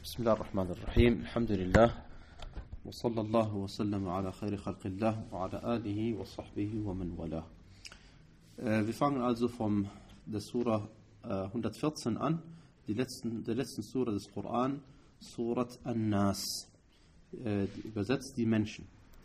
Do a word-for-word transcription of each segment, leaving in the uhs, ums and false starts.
بسم الله الرحمن الرحيم الحمد لله وصلى الله وسلم على خير خلق الله وعلى آله وصحبه ومن والاه. Wir fangen also von der Surah hundertvierzehn an, die letzten, der letzten Surah des Koran, Surat An-Nas, die übersetzt die Menschen.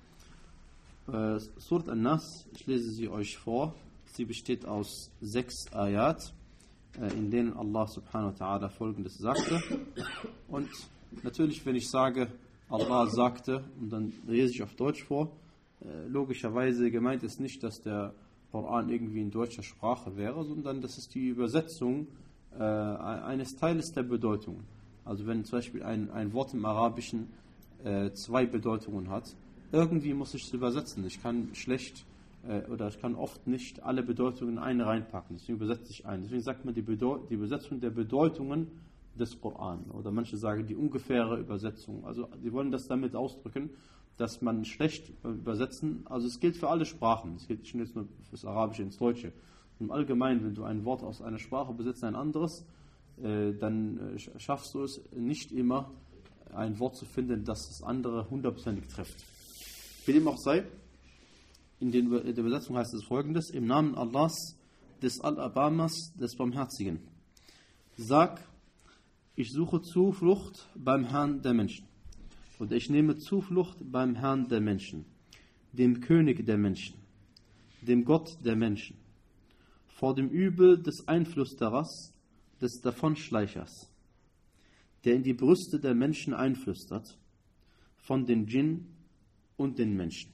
Surat An-Nas, ich lese sie euch vor, sie besteht aus sechs Ayat, in denen Allah subhanahu wa ta'ala folgendes sagte. Und natürlich, wenn ich sage, Allah sagte, und dann lese ich auf Deutsch vor, äh, logischerweise gemeint ist nicht, dass der Koran irgendwie in deutscher Sprache wäre, sondern das ist die Übersetzung äh, eines Teiles der Bedeutungen. Also wenn zum Beispiel ein, ein Wort im Arabischen äh, zwei Bedeutungen hat, irgendwie muss ich es übersetzen. Ich kann schlecht oder ich kann oft nicht alle Bedeutungen in eine reinpacken, deswegen übersetze ich ein. Deswegen sagt man die, Bedeu- die Übersetzung der Bedeutungen des Koran. Oder manche sagen die ungefähre Übersetzung. Also die wollen das damit ausdrücken, dass man schlecht übersetzen, also es gilt für alle Sprachen, es gilt nicht nur für das Arabische ins Deutsche. Im Allgemeinen, wenn du ein Wort aus einer Sprache besetzt, ein anderes, äh, dann äh, schaffst du es nicht immer, ein Wort zu finden, das das andere hundertprozentig trifft. Wie dem auch sei, in der Übersetzung heißt es folgendes: Im Namen Allahs, des Al-Abamas, des Barmherzigen. Sag, ich suche Zuflucht beim Herrn der Menschen. Oder ich nehme Zuflucht beim Herrn der Menschen, dem König der Menschen, dem Gott der Menschen, vor dem Übel des Einflüsterers, des Davonschleichers, der in die Brüste der Menschen einflüstert, von den Djinn und den Menschen.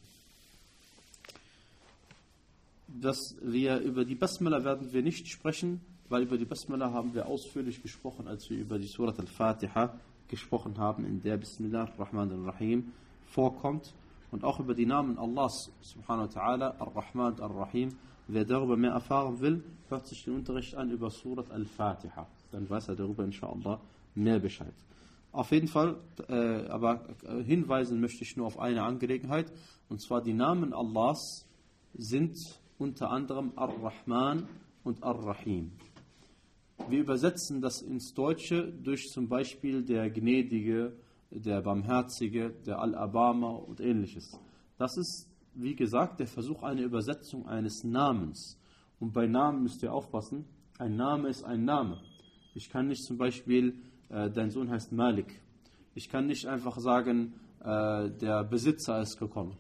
Dass wir über die Basmala werden wir nicht sprechen, weil über die Basmala haben wir ausführlich gesprochen, als wir über die Surat al-Fatiha gesprochen haben, in der Bismillah ar-Rahman ar-Rahim vorkommt, und auch über die Namen Allahs subhanahu wa ta'ala, ar-Rahman ar-Rahim. Wer darüber mehr erfahren will, hört sich den Unterricht an über Surat al-Fatiha, dann weiß er darüber inshallah mehr Bescheid. Auf jeden Fall, äh, aber hinweisen möchte ich nur auf eine Angelegenheit, und zwar die Namen Allahs sind unter anderem Ar-Rahman und Ar-Rahim. Wir übersetzen das ins Deutsche durch zum Beispiel der Gnädige, der Barmherzige, der Al-Abama und ähnliches. Das ist, wie gesagt, der Versuch einer Übersetzung eines Namens. Und bei Namen müsst ihr aufpassen, ein Name ist ein Name. Ich kann nicht zum Beispiel, äh, dein Sohn heißt Malik. Ich kann nicht einfach sagen, äh, der Besitzer ist gekommen.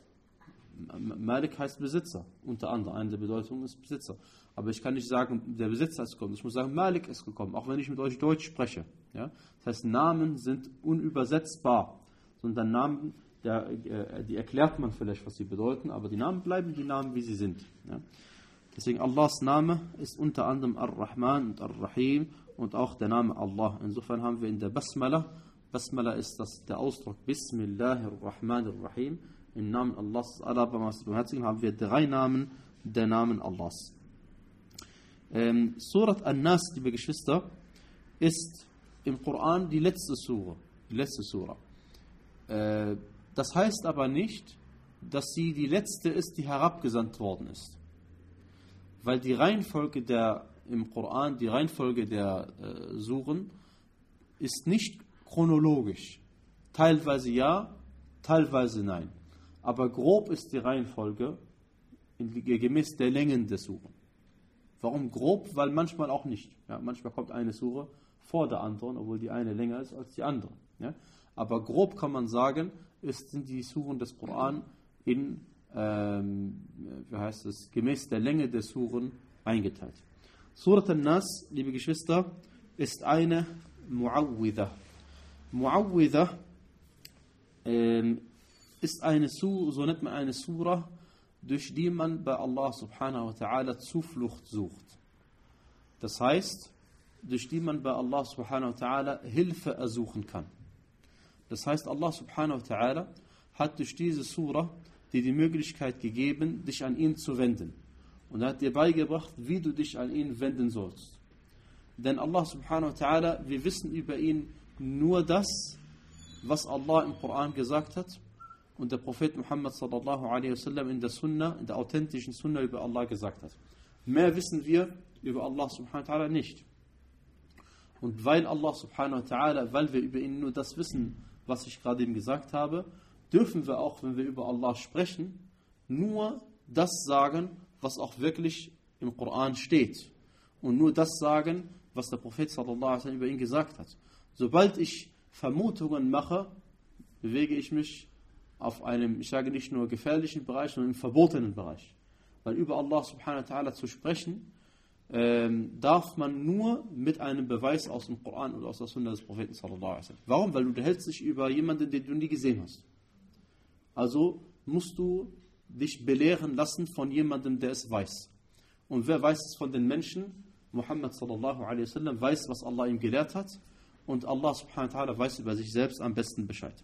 Malik heißt Besitzer, unter anderem, eine der Bedeutungen ist Besitzer. Aber ich kann nicht sagen, der Besitzer ist gekommen. Ich muss sagen, Malik ist gekommen, auch wenn ich mit euch Deutsch spreche. Ja? Das heißt, Namen sind unübersetzbar. Sondern Namen, der, äh, die erklärt man vielleicht, was sie bedeuten, aber die Namen bleiben die Namen, wie sie sind. Ja? Deswegen, Allahs Name ist unter anderem Ar-Rahman und Ar-Rahim und auch der Name Allah. Insofern haben wir in der Basmala, Basmala ist das der Ausdruck Bismillahir-Rahmanir-Rahim. Im Namen Allahs, Al-Abamas, haben wir drei Namen der Namen Allahs. Ähm, Surat An-Nas, liebe Geschwister, ist im Koran die letzte Surah. Die letzte Surah. Äh, das heißt aber nicht, dass sie die letzte ist, die herabgesandt worden ist. Weil die Reihenfolge der, im Koran, die Reihenfolge der äh, Suren ist nicht chronologisch. Teilweise ja, teilweise nein. Aber grob ist die Reihenfolge in, gemäß der Längen der Suren. Warum grob? Weil manchmal auch nicht. Ja, manchmal kommt eine Sure vor der anderen, obwohl die eine länger ist als die andere. Ja? Aber grob kann man sagen, ist, sind die Suren des Koran in, ähm, wie heißt es, gemäß der Länge der Suren eingeteilt. Surat An-Nas, liebe Geschwister, ist eine Mu'awwidha. Mu'awwidha ähm, ist eine Surah, so nennt man eine Surah, durch die man bei Allah subhanahu wa ta'ala Zuflucht sucht. Das heißt, durch die man bei Allah subhanahu wa ta'ala Hilfe ersuchen kann. Das heißt, Allah subhanahu wa ta'ala hat durch diese Surah dir die Möglichkeit gegeben, dich an ihn zu wenden. Und er hat dir beigebracht, wie du dich an ihn wenden sollst. Denn Allah subhanahu wa ta'ala, wir wissen über ihn nur das, was Allah im Koran gesagt hat, und der Prophet Muhammad sallallahu alaihi wasallam in der Sunna, in der authentischen Sunna über Allah gesagt hat. Mehr wissen wir über Allah subhanahu wa ta'ala nicht. Und weil Allah subhanahu wa ta'ala, weil wir über ihn nur das wissen, was ich gerade eben gesagt habe, dürfen wir auch, wenn wir über Allah sprechen, nur das sagen, was auch wirklich im Koran steht. Und nur das sagen, was der Prophet sallallahu alaihi wasallam über ihn gesagt hat. Sobald ich Vermutungen mache, bewege ich mich auf einem, ich sage nicht nur gefährlichen Bereich, sondern im verbotenen Bereich. Weil über Allah subhanahu wa ta'ala zu sprechen, ähm, darf man nur mit einem Beweis aus dem Koran oder aus der Sunna des Propheten sallallahu alaihi wasallam. Warum? Weil du hältst dich über jemanden, den du nie gesehen hast. Also musst du dich belehren lassen von jemandem, der es weiß. Und wer weiß es von den Menschen? Muhammad sallallahu alaihi wasallam weiß, was Allah ihm gelehrt hat. Und Allah subhanahu wa ta'ala weiß über sich selbst am besten Bescheid.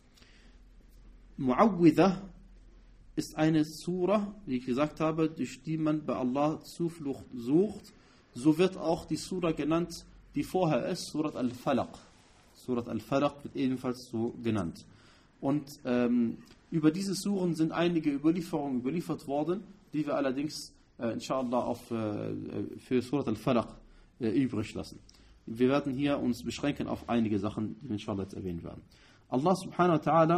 Mu'awwidha ist eine Sura, wie ich gesagt habe, durch die man bei Allah Zuflucht sucht. So wird auch die Sura genannt, die vorher ist, Surat al-Falaq. Surat al-Falaq wird ebenfalls so genannt. Und ähm, über diese Suren sind einige Überlieferungen überliefert worden, die wir allerdings äh, inshallah auf, äh, für Surat al-Falaq äh, übrig lassen. Wir werden hier uns beschränken auf einige Sachen, die wir inshallah jetzt erwähnen werden. Allah subhanahu wa ta'ala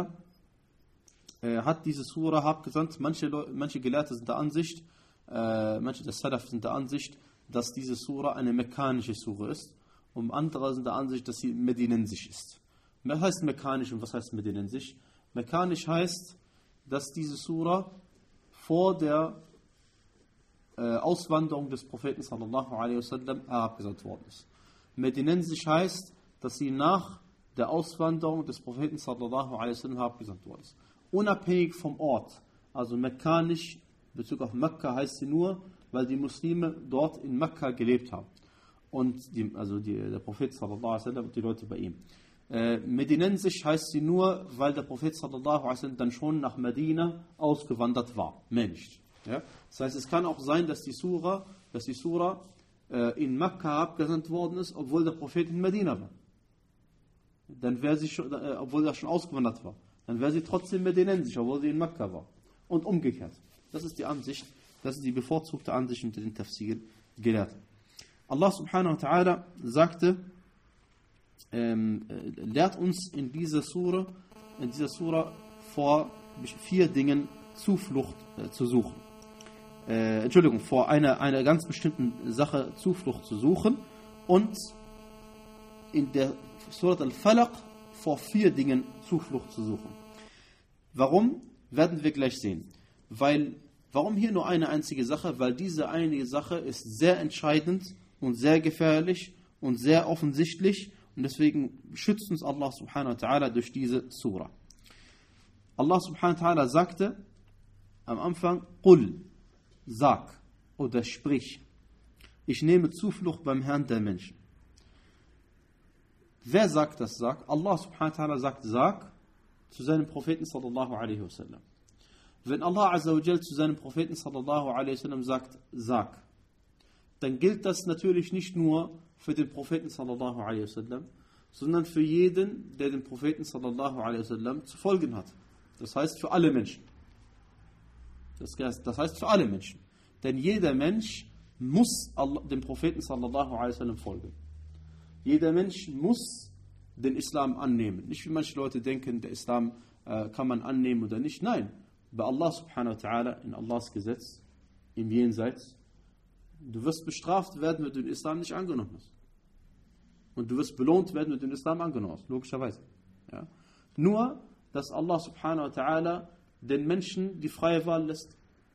äh, hat diese Sura abgesandt. Manche, manche Gelehrte sind der Ansicht, äh, manche der Salaf sind der Ansicht, dass diese Sura eine mekkanische Sura ist. Und andere sind der Ansicht, dass sie medinensisch ist. Was heißt mekanisch und was heißt medinensisch? Mekanisch heißt, dass diese Sura vor der äh, Auswanderung des Propheten sallallahu alaihi wasallam herabgesandt worden ist. Medinensisch heißt, dass sie nach der Auswanderung des Propheten sallallahu alaihi wasallam herabgesandt worden ist. Unabhängig vom Ort, also mekanisch in Bezug auf Mekka heißt sie nur, weil die Muslime dort in Mekka gelebt haben. Und die, also die, der Prophet sallallahu alaihi wasallam und die Leute bei ihm. Äh, Medinensisch heißt sie nur, weil der Prophet sallallahu alaihi wasallam dann schon nach Medina ausgewandert war. Mehr nicht. Ja? Das heißt, es kann auch sein, dass die Sura, dass die Sura äh, in Mekka abgesandt worden ist, obwohl der Prophet in Medina war. Dann wäre sie schon, äh, obwohl er schon ausgewandert war. Dann wäre sie trotzdem medinensisch, obwohl sie in Mekka war. Und umgekehrt. Das ist die Ansicht, das ist die bevorzugte Ansicht unter den Tafsir Gelehrten. Allah subhanahu wa ta'ala sagte, ähm, äh, lehrt uns in dieser Sura, in dieser Sura vor vier Dingen Zuflucht äh, zu suchen. Äh, Entschuldigung, vor einer, einer ganz bestimmten Sache Zuflucht zu suchen und in der Surat al-Falaq vor vier Dingen Zuflucht zu suchen. Warum? Werden wir gleich sehen. Weil, warum hier nur eine einzige Sache? Weil diese eine Sache ist sehr entscheidend und sehr gefährlich und sehr offensichtlich und deswegen schützt uns Allah subhanahu wa ta'ala durch diese Sura. Allah subhanahu wa ta'ala sagte am Anfang, Qul, sag oder sprich, ich nehme Zuflucht beim Herrn der Menschen. Wer sagt das? Sagt? Allah subhanahu wa ta'ala sagt, sag zu seinem Propheten sallallahu alaihi wasallam. Wenn Allah azza wa jal zu seinem Propheten sallallahu alaihi wasallam sagt, sag, dann gilt das natürlich nicht nur für den Propheten sallallahu alaihi wasallam, sondern für jeden, der den Propheten sallallahu alaihi wasallam zu folgen hat. Das heißt für alle Menschen. Das heißt, das heißt für alle Menschen. Denn jeder Mensch muss Allah, dem Propheten sallallahu alaihi wasallam folgen. Jeder Mensch muss den Islam annehmen. Nicht wie manche Leute denken, der Islam äh, kann man annehmen oder nicht. Nein, bei Allah subhanahu wa ta'ala, in Allahs Gesetz, im Jenseits, du wirst bestraft werden, wenn du den Islam nicht angenommen hast. Und du wirst belohnt werden, wenn du den Islam angenommen hast, logischerweise. Ja? Nur, dass Allah subhanahu wa ta'ala den Menschen die freie Wahl lässt.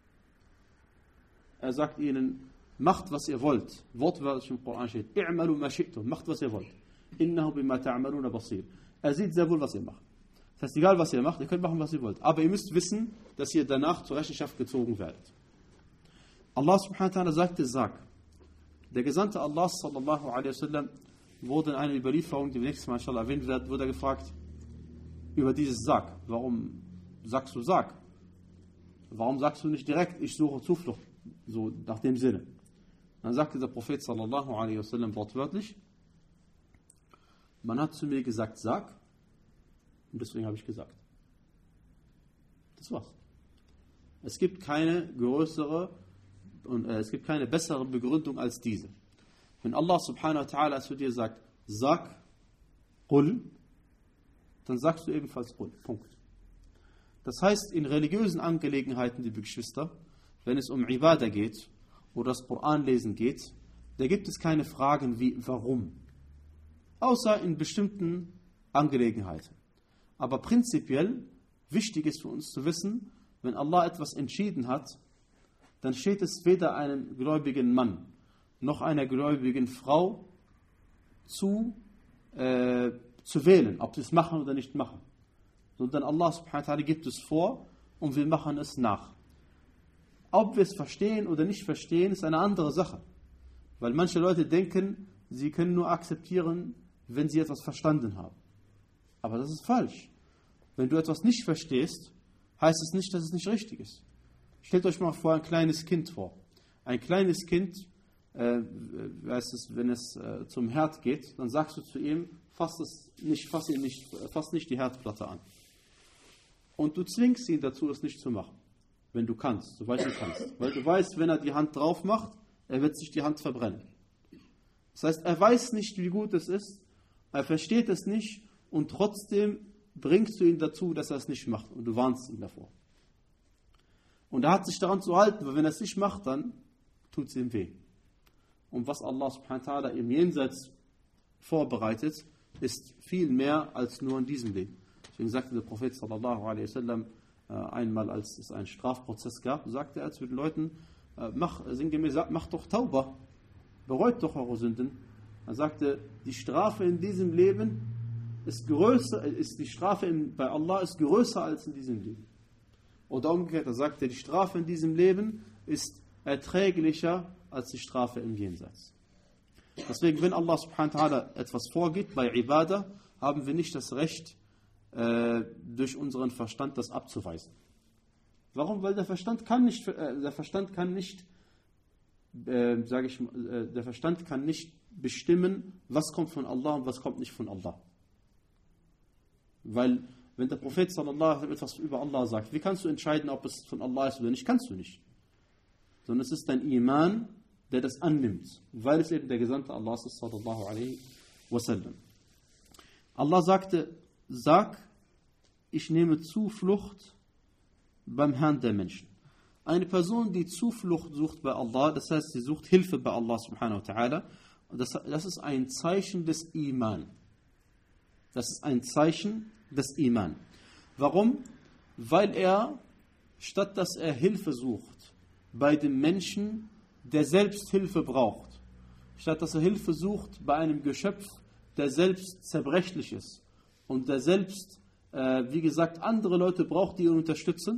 Er sagt ihnen, macht was ihr wollt. Wortwörtlich im Koran steht, i'malu ma shi'tum, macht was ihr wollt. Innahu bima ta'maluna basir. Er sieht sehr wohl, was ihr macht. Das heißt, egal was ihr macht, ihr könnt machen, was ihr wollt. Aber ihr müsst wissen, dass ihr danach zur Rechenschaft gezogen werdet. Allah subhanahu wa ta'ala sagte, sag. Der Gesandte Allah sallallahu alaihi wasallam wurde in einer Überlieferung, die nächstes Mal inshallah erwähnt wird, wurde er gefragt über dieses Sag. Warum sagst du Sag? Warum sagst du nicht direkt, ich suche Zuflucht? So nach dem Sinne. Dann sagte der Prophet sallallahu alaihi wasallam wortwörtlich, man hat zu mir gesagt, sag, und deswegen habe ich gesagt. Das war's. Es gibt keine größere und äh, es gibt keine bessere Begründung als diese. Wenn Allah subhanahu wa ta'ala zu dir sagt, sag Qul, dann sagst du ebenfalls Qul. Punkt. Das heißt, in religiösen Angelegenheiten, liebe Geschwister, wenn es um Ibadah geht oder das Koranlesen geht, da gibt es keine Fragen wie warum. Außer in bestimmten Angelegenheiten. Aber prinzipiell wichtig ist für uns zu wissen, wenn Allah etwas entschieden hat, dann steht es weder einem gläubigen Mann noch einer gläubigen Frau zu, äh, zu wählen, ob sie es machen oder nicht machen. Sondern Allah subhanahu wa ta'ala gibt es vor und wir machen es nach. Ob wir es verstehen oder nicht verstehen, ist eine andere Sache. Weil manche Leute denken, sie können nur akzeptieren, wenn sie etwas verstanden haben. Aber das ist falsch. Wenn du etwas nicht verstehst, heißt es nicht, dass es nicht richtig ist. Stellt euch mal vor, ein kleines Kind vor. Ein kleines Kind, äh, weißt es, wenn es äh, zum Herd geht, dann sagst du zu ihm, fass, es nicht, fass, ihn nicht, fass nicht die Herdplatte an. Und du zwingst ihn dazu, es nicht zu machen. Wenn du kannst, soweit du kannst. Weil du weißt, wenn er die Hand drauf macht, er wird sich die Hand verbrennen. Das heißt, er weiß nicht, wie gut es ist, er versteht es nicht und trotzdem bringst du ihn dazu, dass er es nicht macht und du warnst ihn davor. Und er hat sich daran zu halten, weil wenn er es nicht macht, dann tut es ihm weh. Und was Allah subhanahu wa ta'ala im Jenseits vorbereitet, ist viel mehr als nur in diesem Leben. Deswegen sagte der Prophet sallallahu alaihi wasallam einmal, als es einen Strafprozess gab, sagte er zu den Leuten, mach, sinngemäß, mach doch Tauba, bereut doch eure Sünden. Er sagte, die Strafe in diesem Leben ist größer, ist die Strafe in, bei Allah ist größer als in diesem Leben. Oder umgekehrt, er sagte, die Strafe in diesem Leben ist erträglicher als die Strafe im Jenseits. Deswegen, wenn Allah subhanahu wa ta'ala etwas vorgibt bei Ibadah, haben wir nicht das Recht, äh, durch unseren Verstand das abzuweisen. Warum? Weil der Verstand kann nicht, äh, der Verstand kann nicht, äh, sage ich, äh, der Verstand kann nicht bestimmen, was kommt von Allah und was kommt nicht von Allah. Weil, wenn der Prophet sallallahu alaihi wasallam etwas über Allah sagt, wie kannst du entscheiden, ob es von Allah ist oder nicht? Kannst du nicht. Sondern es ist dein Iman, der das annimmt, weil es eben der Gesandte Allah ist, sallallahu alaihi wasallam. Allah sagte, sag, ich nehme Zuflucht beim Herrn der Menschen. Eine Person, die Zuflucht sucht bei Allah, das heißt, sie sucht Hilfe bei Allah subhanahu wa ta'ala, das, das ist ein Zeichen des Iman. Das ist ein Zeichen des Iman. Warum? Weil er, statt dass er Hilfe sucht bei dem Menschen, der selbst Hilfe braucht, statt dass er Hilfe sucht bei einem Geschöpf, der selbst zerbrechlich ist und der selbst, äh, wie gesagt, andere Leute braucht, die ihn unterstützen,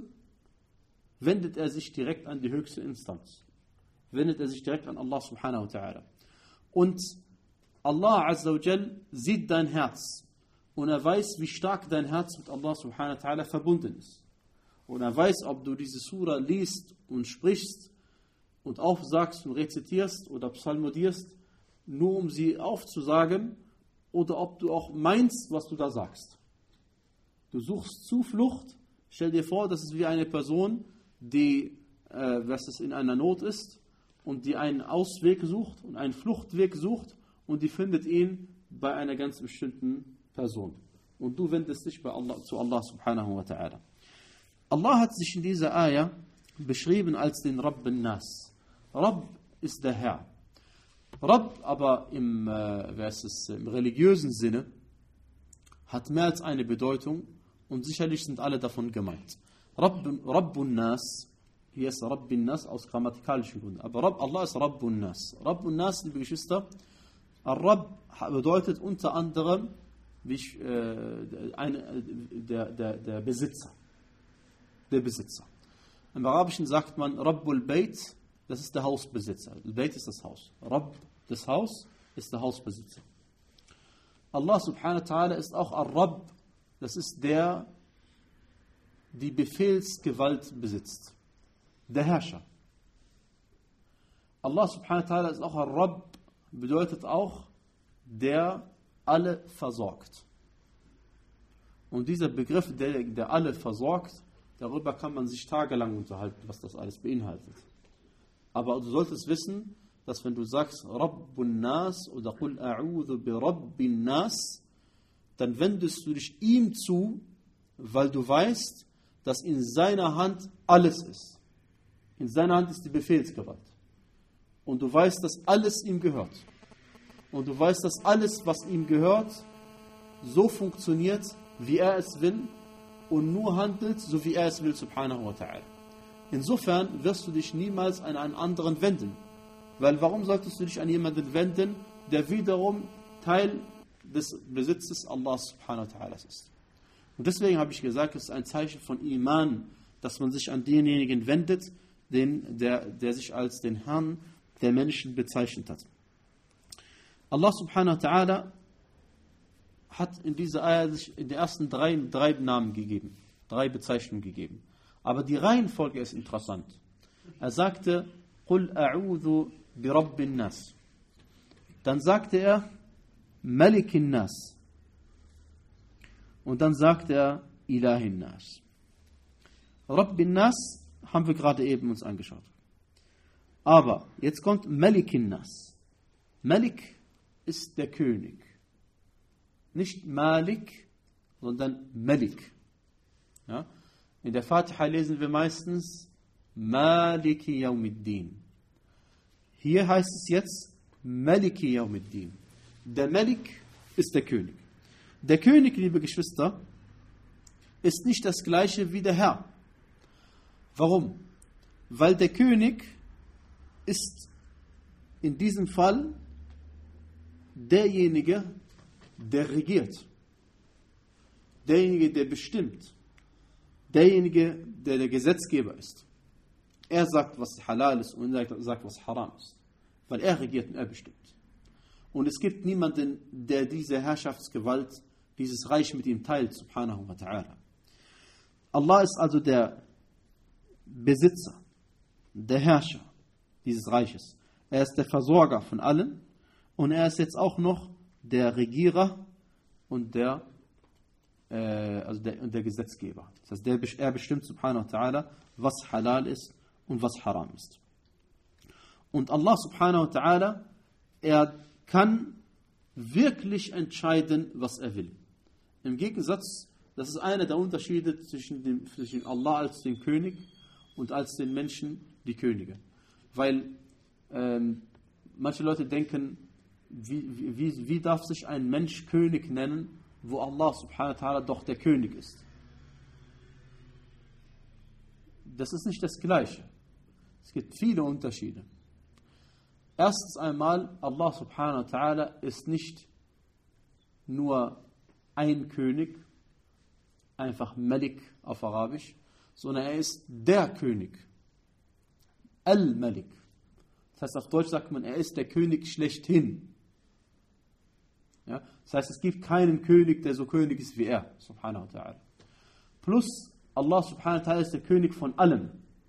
wendet er sich direkt an die höchste Instanz. Wendet er sich direkt an Allah subhanahu wa ta'ala. Und Allah azza wa jal sieht dein Herz. Und er weiß, wie stark dein Herz mit Allah subhanahu wa ta'ala verbunden ist. Und er weiß, ob du diese Sura liest und sprichst und aufsagst und rezitierst oder psalmodierst, nur um sie aufzusagen, oder ob du auch meinst, was du da sagst. Du suchst Zuflucht. Stell dir vor, das ist wie eine Person, die äh, was es in einer Not ist und die einen Ausweg sucht und einen Fluchtweg sucht und die findet ihn bei einer ganz bestimmten Person. Und du wendest dich bei Allah, zu Allah subhanahu wa ta'ala. Allah hat sich in dieser Ayah beschrieben als den Rabb al-Nas. Rabb ist der Herr. Rabb aber im, äh, was ist, im religiösen Sinne hat mehr als eine Bedeutung und sicherlich sind alle davon gemeint. Rabb, Rabbun Nas, hier ist Rabbun Nas aus grammatikalischen Gründen, aber Rabb, Allah ist Rabbun Nas. Rabbun Nas, liebe Geschwister, Rabb bedeutet unter anderem wie ich, äh, eine, der, der, der Besitzer. Der Besitzer. Im Arabischen sagt man Rabbul Bayt, das ist der Hausbesitzer. Al-Bayt ist das Haus. Rabb, das Haus, ist der Hausbesitzer. Allah subhanahu wa ta'ala ist auch Ar-Rabb, das ist der, die Befehlsgewalt besitzt. Der Herrscher. Allah subhanahu wa ta'ala ist auch Ar-Rabb, bedeutet auch der alle versorgt. Und dieser Begriff, der, der alle versorgt, darüber kann man sich tagelang unterhalten, was das alles beinhaltet. Aber du solltest wissen, dass wenn du sagst Rabbun Nas oder Qul a'udhu bi Rabbin Nas, dann wendest du dich ihm zu, weil du weißt, dass in seiner Hand alles ist. In seiner Hand ist die Befehlsgewalt. Und du weißt, dass alles ihm gehört. Und du weißt, dass alles, was ihm gehört, so funktioniert, wie er es will und nur handelt, so wie er es will, subhanahu wa ta'ala. Insofern wirst du dich niemals an einen anderen wenden. Weil warum solltest du dich an jemanden wenden, der wiederum Teil des Besitzes Allah subhanahu wa ta'ala ist? Und deswegen habe ich gesagt, es ist ein Zeichen von Iman, dass man sich an denjenigen wendet, den, der, der sich als den Herrn der Menschen bezeichnet hat. Allah subhanahu wa ta'ala hat in dieser Ayah sich in den ersten drei, drei Namen gegeben, drei Bezeichnungen gegeben. Aber die Reihenfolge ist interessant. Er sagte, Qul a'udhu bi Rabbin Nas. Dann sagte er, Malikin Nas. Und dann sagte er, Ilahin Nas. Rabbin Nas haben wir gerade eben uns angeschaut. Aber jetzt kommt Malikin Nas. Malik ist der König. Nicht Malik, sondern Malik. Ja? In der Fatiha lesen wir meistens Maliki Yawmiddin. Hier heißt es jetzt Maliki Yawmiddin. Der Malik ist der König. Der König, liebe Geschwister, ist nicht das gleiche wie der Herr. Warum? Weil der König ist in diesem Fall derjenige, der regiert. Derjenige, der bestimmt. Derjenige, der der Gesetzgeber ist. Er sagt, was halal ist und er sagt, was haram ist. Weil er regiert und er bestimmt. Und es gibt niemanden, der diese Herrschaftsgewalt, dieses Reich mit ihm teilt, subhanahu wa ta'ala. Allah ist also der Besitzer, der Herrscher dieses Reiches. Er ist der Versorger von allen und er ist jetzt auch noch der Regierer und der, äh, also der, und der Gesetzgeber. Das heißt, der, er bestimmt, subhanahu wa ta'ala, was halal ist und was haram ist. Und Allah, subhanahu wa ta'ala, er kann wirklich entscheiden, was er will. Im Gegensatz, das ist einer der Unterschiede zwischen, dem, zwischen Allah als den König und als den Menschen die Könige. Weil ähm, manche Leute denken, wie, wie, wie darf sich ein Mensch König nennen, wo Allah subhanahu wa ta'ala doch der König ist? Das ist nicht das Gleiche. Es gibt viele Unterschiede. Erstens einmal, Allah subhanahu wa ta'ala ist nicht nur ein König, einfach Malik auf Arabisch, sondern er ist der König. Al-Malik. Das heißt, auf Deutsch sagt man, er ist der König schlechthin. Ja? Das heißt, es gibt keinen König, der so König ist wie er, subhanahu wa ta'ala. Plus, Allah subhanahu wa ta'ala ist der König von allem.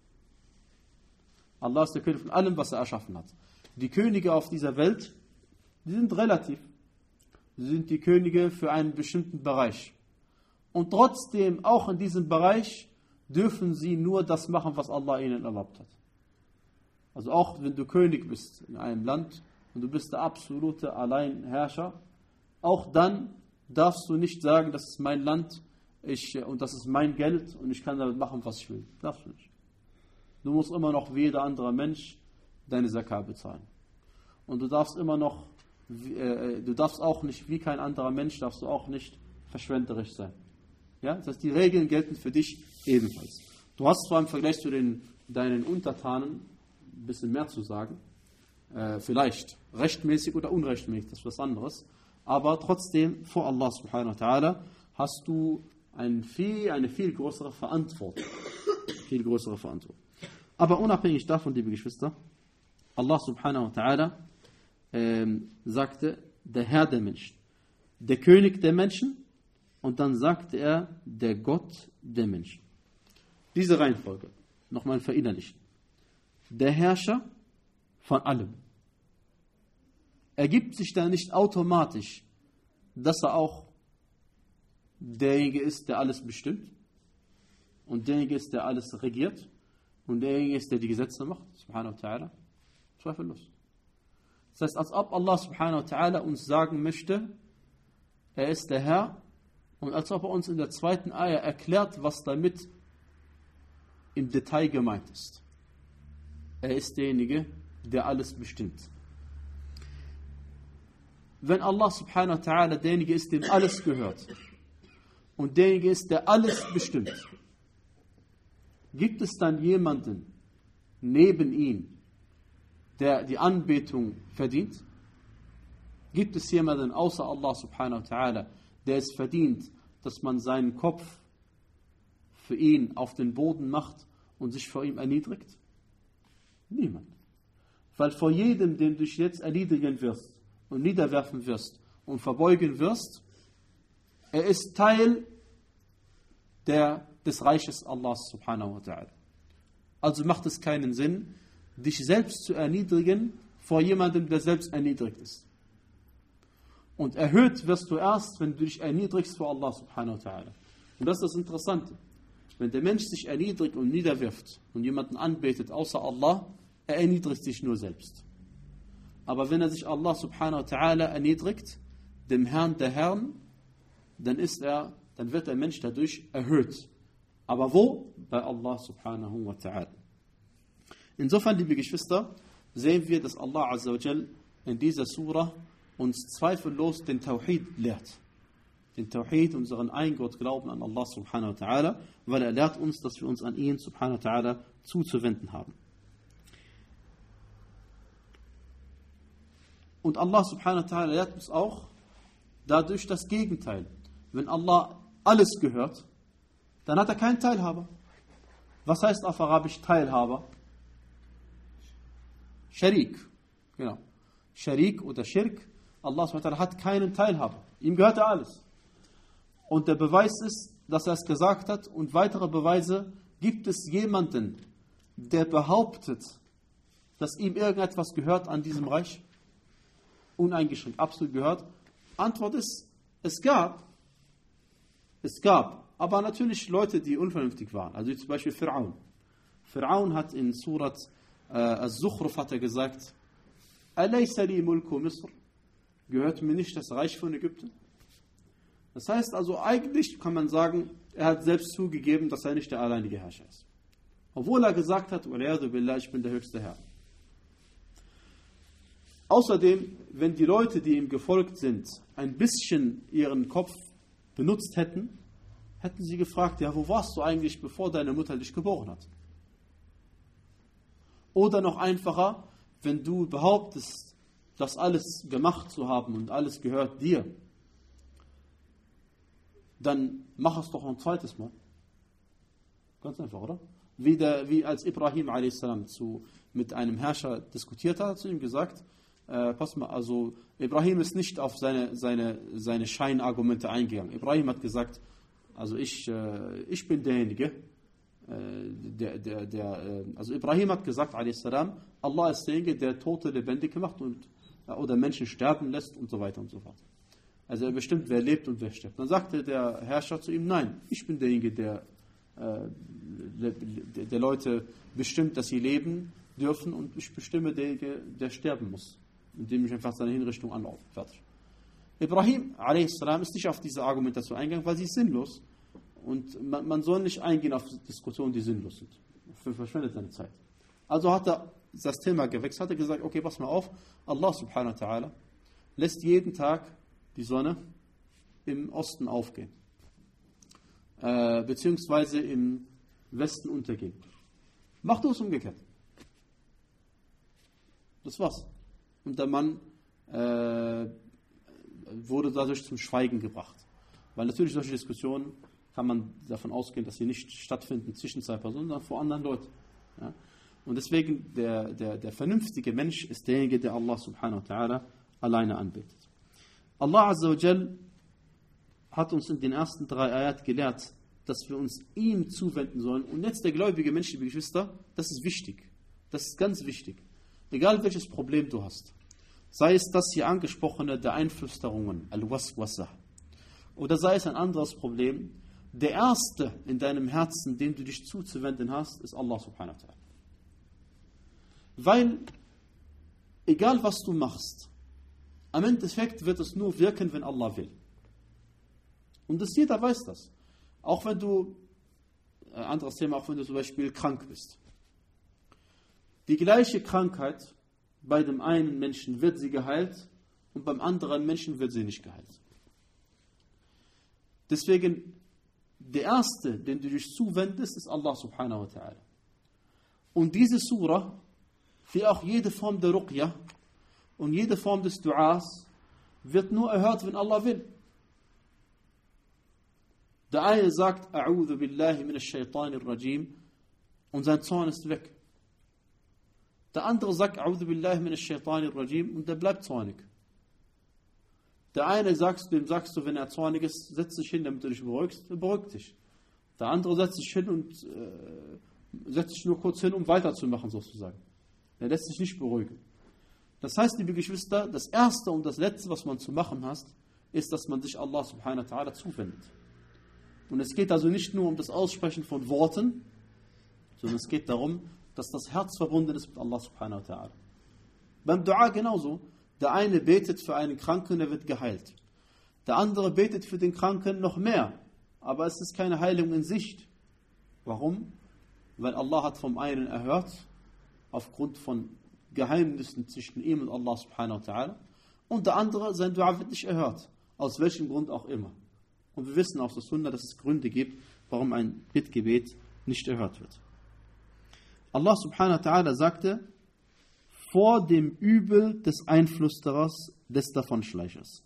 Allah ist der König von allem, was er erschaffen hat. Die Könige auf dieser Welt, die sind relativ. Sie sind die Könige für einen bestimmten Bereich. Und trotzdem, auch in diesem Bereich, dürfen sie nur das machen, was Allah ihnen erlaubt hat. Also auch wenn du König bist in einem Land und du bist der absolute Alleinherrscher, auch dann darfst du nicht sagen, das ist mein Land ich, und das ist mein Geld und ich kann damit machen, was ich will. Darfst du nicht. Du musst immer noch wie jeder andere Mensch deine Zakat bezahlen. Und du darfst immer noch, äh, du darfst auch nicht, wie kein anderer Mensch, darfst du auch nicht verschwenderisch sein. Ja? Das heißt, die Regeln gelten für dich ebenfalls. Du hast zwar im Vergleich zu den, deinen Untertanen ein bisschen mehr zu sagen, äh, vielleicht rechtmäßig oder unrechtmäßig, das ist was anderes, aber trotzdem vor Allah subhanahu wa ta'ala hast du ein viel, eine viel größere Verantwortung. viel größere Verantwortung. Aber unabhängig davon, liebe Geschwister, Allah subhanahu wa ta'ala ähm, sagte, der Herr der Menschen, der König der Menschen und dann sagte er, der Gott der Menschen. Diese Reihenfolge, nochmal verinnerlichen. Der Herrscher von allem. Ergibt sich da nicht automatisch, dass er auch derjenige ist, der alles bestimmt und derjenige ist, der alles regiert und derjenige ist, der die Gesetze macht, subhanahu wa ta'ala? Zweifellos. Das heißt, als ob Allah subhanahu wa ta'ala uns sagen möchte, er ist der Herr, und als ob er uns in der zweiten Ayah erklärt, was damit im Detail gemeint ist. Er ist derjenige, der alles bestimmt. Wenn Allah subhanahu wa ta'ala derjenige ist, dem alles gehört, und derjenige ist, der alles bestimmt, gibt es dann jemanden neben ihm, der die Anbetung verdient? Gibt es jemanden außer Allah subhanahu wa ta'ala, der es verdient, dass man seinen Kopf für ihn auf den Boden macht und sich vor ihm erniedrigt? Niemand. Weil vor jedem, den du dich jetzt erniedrigen wirst und niederwerfen wirst und verbeugen wirst, er ist Teil der, des Reiches Allahs subhanahu wa ta'ala. Also macht es keinen Sinn, dich selbst zu erniedrigen vor jemandem, der selbst erniedrigt ist. Und erhöht wirst du erst, wenn du dich erniedrigst vor Allah subhanahu wa ta'ala. Und das ist das Interessante. Wenn der Mensch sich erniedrigt und niederwirft und jemanden anbetet außer Allah, er erniedrigt sich nur selbst. Aber wenn er sich Allah subhanahu wa ta'ala erniedrigt, dem Herrn der Herren, dann ist er, dann wird der Mensch dadurch erhöht. Aber wo? Bei Allah subhanahu wa ta'ala. Insofern, liebe Geschwister, sehen wir, dass Allah azza wa jal in dieser Surah uns zweifellos den Tawhid lehrt. Den Tawhid, unseren Eingottglauben an Allah subhanahu wa ta'ala, weil er lehrt uns, dass wir uns an ihn subhanahu wa ta'ala zuzuwenden haben. Und Allah subhanahu wa ta'ala lehrt uns auch dadurch das Gegenteil. Wenn Allah alles gehört, dann hat er keinen Teilhaber. Was heißt auf Arabisch Teilhaber? Sharik. Genau. Sharik oder Schirk. Allah subhanahu wa ta'ala hat keinen Teilhaber. Ihm gehört ja alles. Und der Beweis ist, dass er es gesagt hat, und weitere Beweise: gibt es jemanden, der behauptet, dass ihm irgendetwas gehört an diesem Reich? Uneingeschränkt, absolut gehört. Antwort ist, es gab. Es gab. Aber natürlich Leute, die unvernünftig waren. Also zum Beispiel Fir'aun. Fir'aun hat in Surat äh, Al-Zukhruf hat er gesagt, Alaysa li mulku Misr? Gehört mir nicht das Reich von Ägypten? Das heißt also, eigentlich kann man sagen, er hat selbst zugegeben, dass er nicht der alleinige Herrscher ist. Obwohl er gesagt hat, billah, ich bin der höchste Herr. Außerdem, wenn die Leute, die ihm gefolgt sind, ein bisschen ihren Kopf benutzt hätten, hätten sie gefragt, ja, wo warst du eigentlich, bevor deine Mutter dich geboren hat? Oder noch einfacher, wenn du behauptest, das alles gemacht zu haben und alles gehört dir, dann mach es doch ein zweites Mal. Ganz einfach, oder? Wie, der, wie als Ibrahim a s. zu, mit einem Herrscher diskutiert hat, hat zu ihm gesagt, äh, pass mal, also Ibrahim ist nicht auf seine, seine, seine Scheinargumente eingegangen. Ibrahim hat gesagt, also ich, äh, ich bin derjenige, äh, der, der, der, äh, also Ibrahim hat gesagt, a s. Allah ist derjenige, der Tote lebendig macht und, äh, oder Menschen sterben lässt und so weiter und so fort. Also er bestimmt, wer lebt und wer stirbt. Dann sagte der Herrscher zu ihm, nein, ich bin derjenige, der, äh, der, der Leute bestimmt, dass sie leben dürfen, und ich bestimme derjenige, der sterben muss, indem ich einfach seine Hinrichtung anlaufe. Fertig. Ibrahim a s. ist nicht auf diese Argumentation eingegangen, weil sie ist sinnlos. Und man, man soll nicht eingehen auf Diskussionen, die sinnlos sind. Für verschwendet seine Zeit. Also hat er das Thema gewechselt, hat er gesagt, okay, pass mal auf, Allah subhanahu wa ta'ala lässt jeden Tag die Sonne im Osten aufgehen. Äh, beziehungsweise im Westen untergehen. Mach du es umgekehrt. Das war's. Und der Mann äh, wurde dadurch zum Schweigen gebracht. Weil natürlich solche Diskussionen kann man davon ausgehen, dass sie nicht stattfinden zwischen zwei Personen, sondern vor anderen Leuten. Ja? Und deswegen, der, der, der vernünftige Mensch ist derjenige, der Allah subhanahu wa ta'ala alleine anbetet. Allah azza wa jal hat uns in den ersten drei Ayat gelehrt, dass wir uns ihm zuwenden sollen. Und jetzt der gläubige Mensch, liebe Geschwister, das ist wichtig. Das ist ganz wichtig. Egal welches Problem du hast. Sei es das hier angesprochene der Einflüsterungen, Al-Waswasa. Oder sei es ein anderes Problem. Der erste in deinem Herzen, dem du dich zuzuwenden hast, ist Allah subhanahu wa ta'ala. Weil egal was du machst, am Endeffekt wird es nur wirken, wenn Allah will. Und das jeder weiß das. Auch wenn du, äh, anderes Thema, auch wenn du zum Beispiel krank bist. Die gleiche Krankheit, bei dem einen Menschen wird sie geheilt und beim anderen Menschen wird sie nicht geheilt. Deswegen, der erste, den du dich zuwendest, ist Allah subhanahu wa ta'ala. Und diese Surah, wie auch jede Form der Ruqya und jede Form des Duas, wird nur erhört, wenn Allah will. Der eine sagt, A'udhu billahi minash shaitanir rajim, und sein Zorn ist weg. Der andere sagt, A'udhu billahi minash shaitanir rajim, und der bleibt zornig. Der eine sagst, dem sagst du, wenn er zornig ist, setz dich hin, damit du dich beruhigst, er beruhigt dich. Der andere setzt sich hin und äh, setzt sich nur kurz hin, um weiterzumachen, sozusagen. Er lässt sich nicht beruhigen. Das heißt, liebe Geschwister, das erste und das letzte, was man zu machen hat, ist, dass man sich Allah subhanahu wa ta'ala zuwendet. Und es geht also nicht nur um das Aussprechen von Worten, sondern es geht darum, dass das Herz verbunden ist mit Allah subhanahu wa ta'ala. Beim Dua genauso. Der eine betet für einen Kranken, der wird geheilt. Der andere betet für den Kranken noch mehr. Aber es ist keine Heilung in Sicht. Warum? Weil Allah hat vom einen erhört, aufgrund von Geheimnissen zwischen ihm und Allah subhanahu wa ta'ala. Und der andere, sein Dua wird nicht erhört. Aus welchem Grund auch immer. Und wir wissen aus der Sunna, dass es Gründe gibt, warum ein Bittgebet nicht erhört wird. Allah subhanahu wa ta'ala sagte, vor dem Übel des Einflüsterers, des Davonschleichers.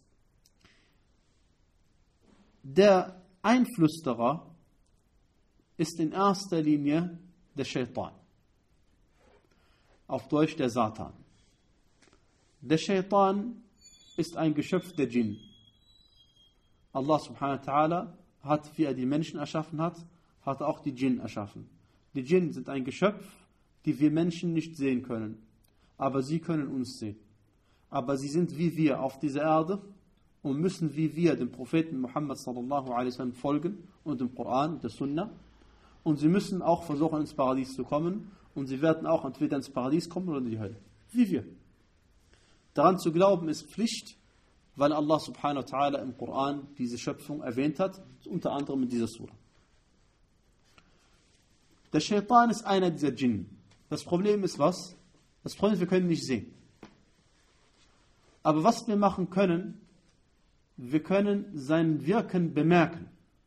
Der Einflüsterer ist in erster Linie der Shaitan. Auf Deutsch der Satan. Der Shaitan ist ein Geschöpf der Djinn. Allah subhanahu wa ta'ala hat, wie er die Menschen erschaffen hat, hat auch die Djinn erschaffen. Die Djinn sind ein Geschöpf, die wir Menschen nicht sehen können. Aber sie können uns sehen. Aber sie sind wie wir auf dieser Erde und müssen wie wir dem Propheten Muhammad sallallahu alaihi wasallam folgen und dem Koran und der Sunna. Und sie müssen auch versuchen, ins Paradies zu kommen. Und sie werden auch entweder ins Paradies kommen oder in die Hölle. Wie wir. Daran zu glauben ist Pflicht, weil Allah subhanahu wa ta'ala im Koran diese Schöpfung erwähnt hat, unter anderem in dieser Surah. Der Shaitan ist einer dieser Djinn. Das Problem ist was? Das Problem ist, wir können nicht sehen. Aber was wir machen können, wir können sein Wirken bemerken.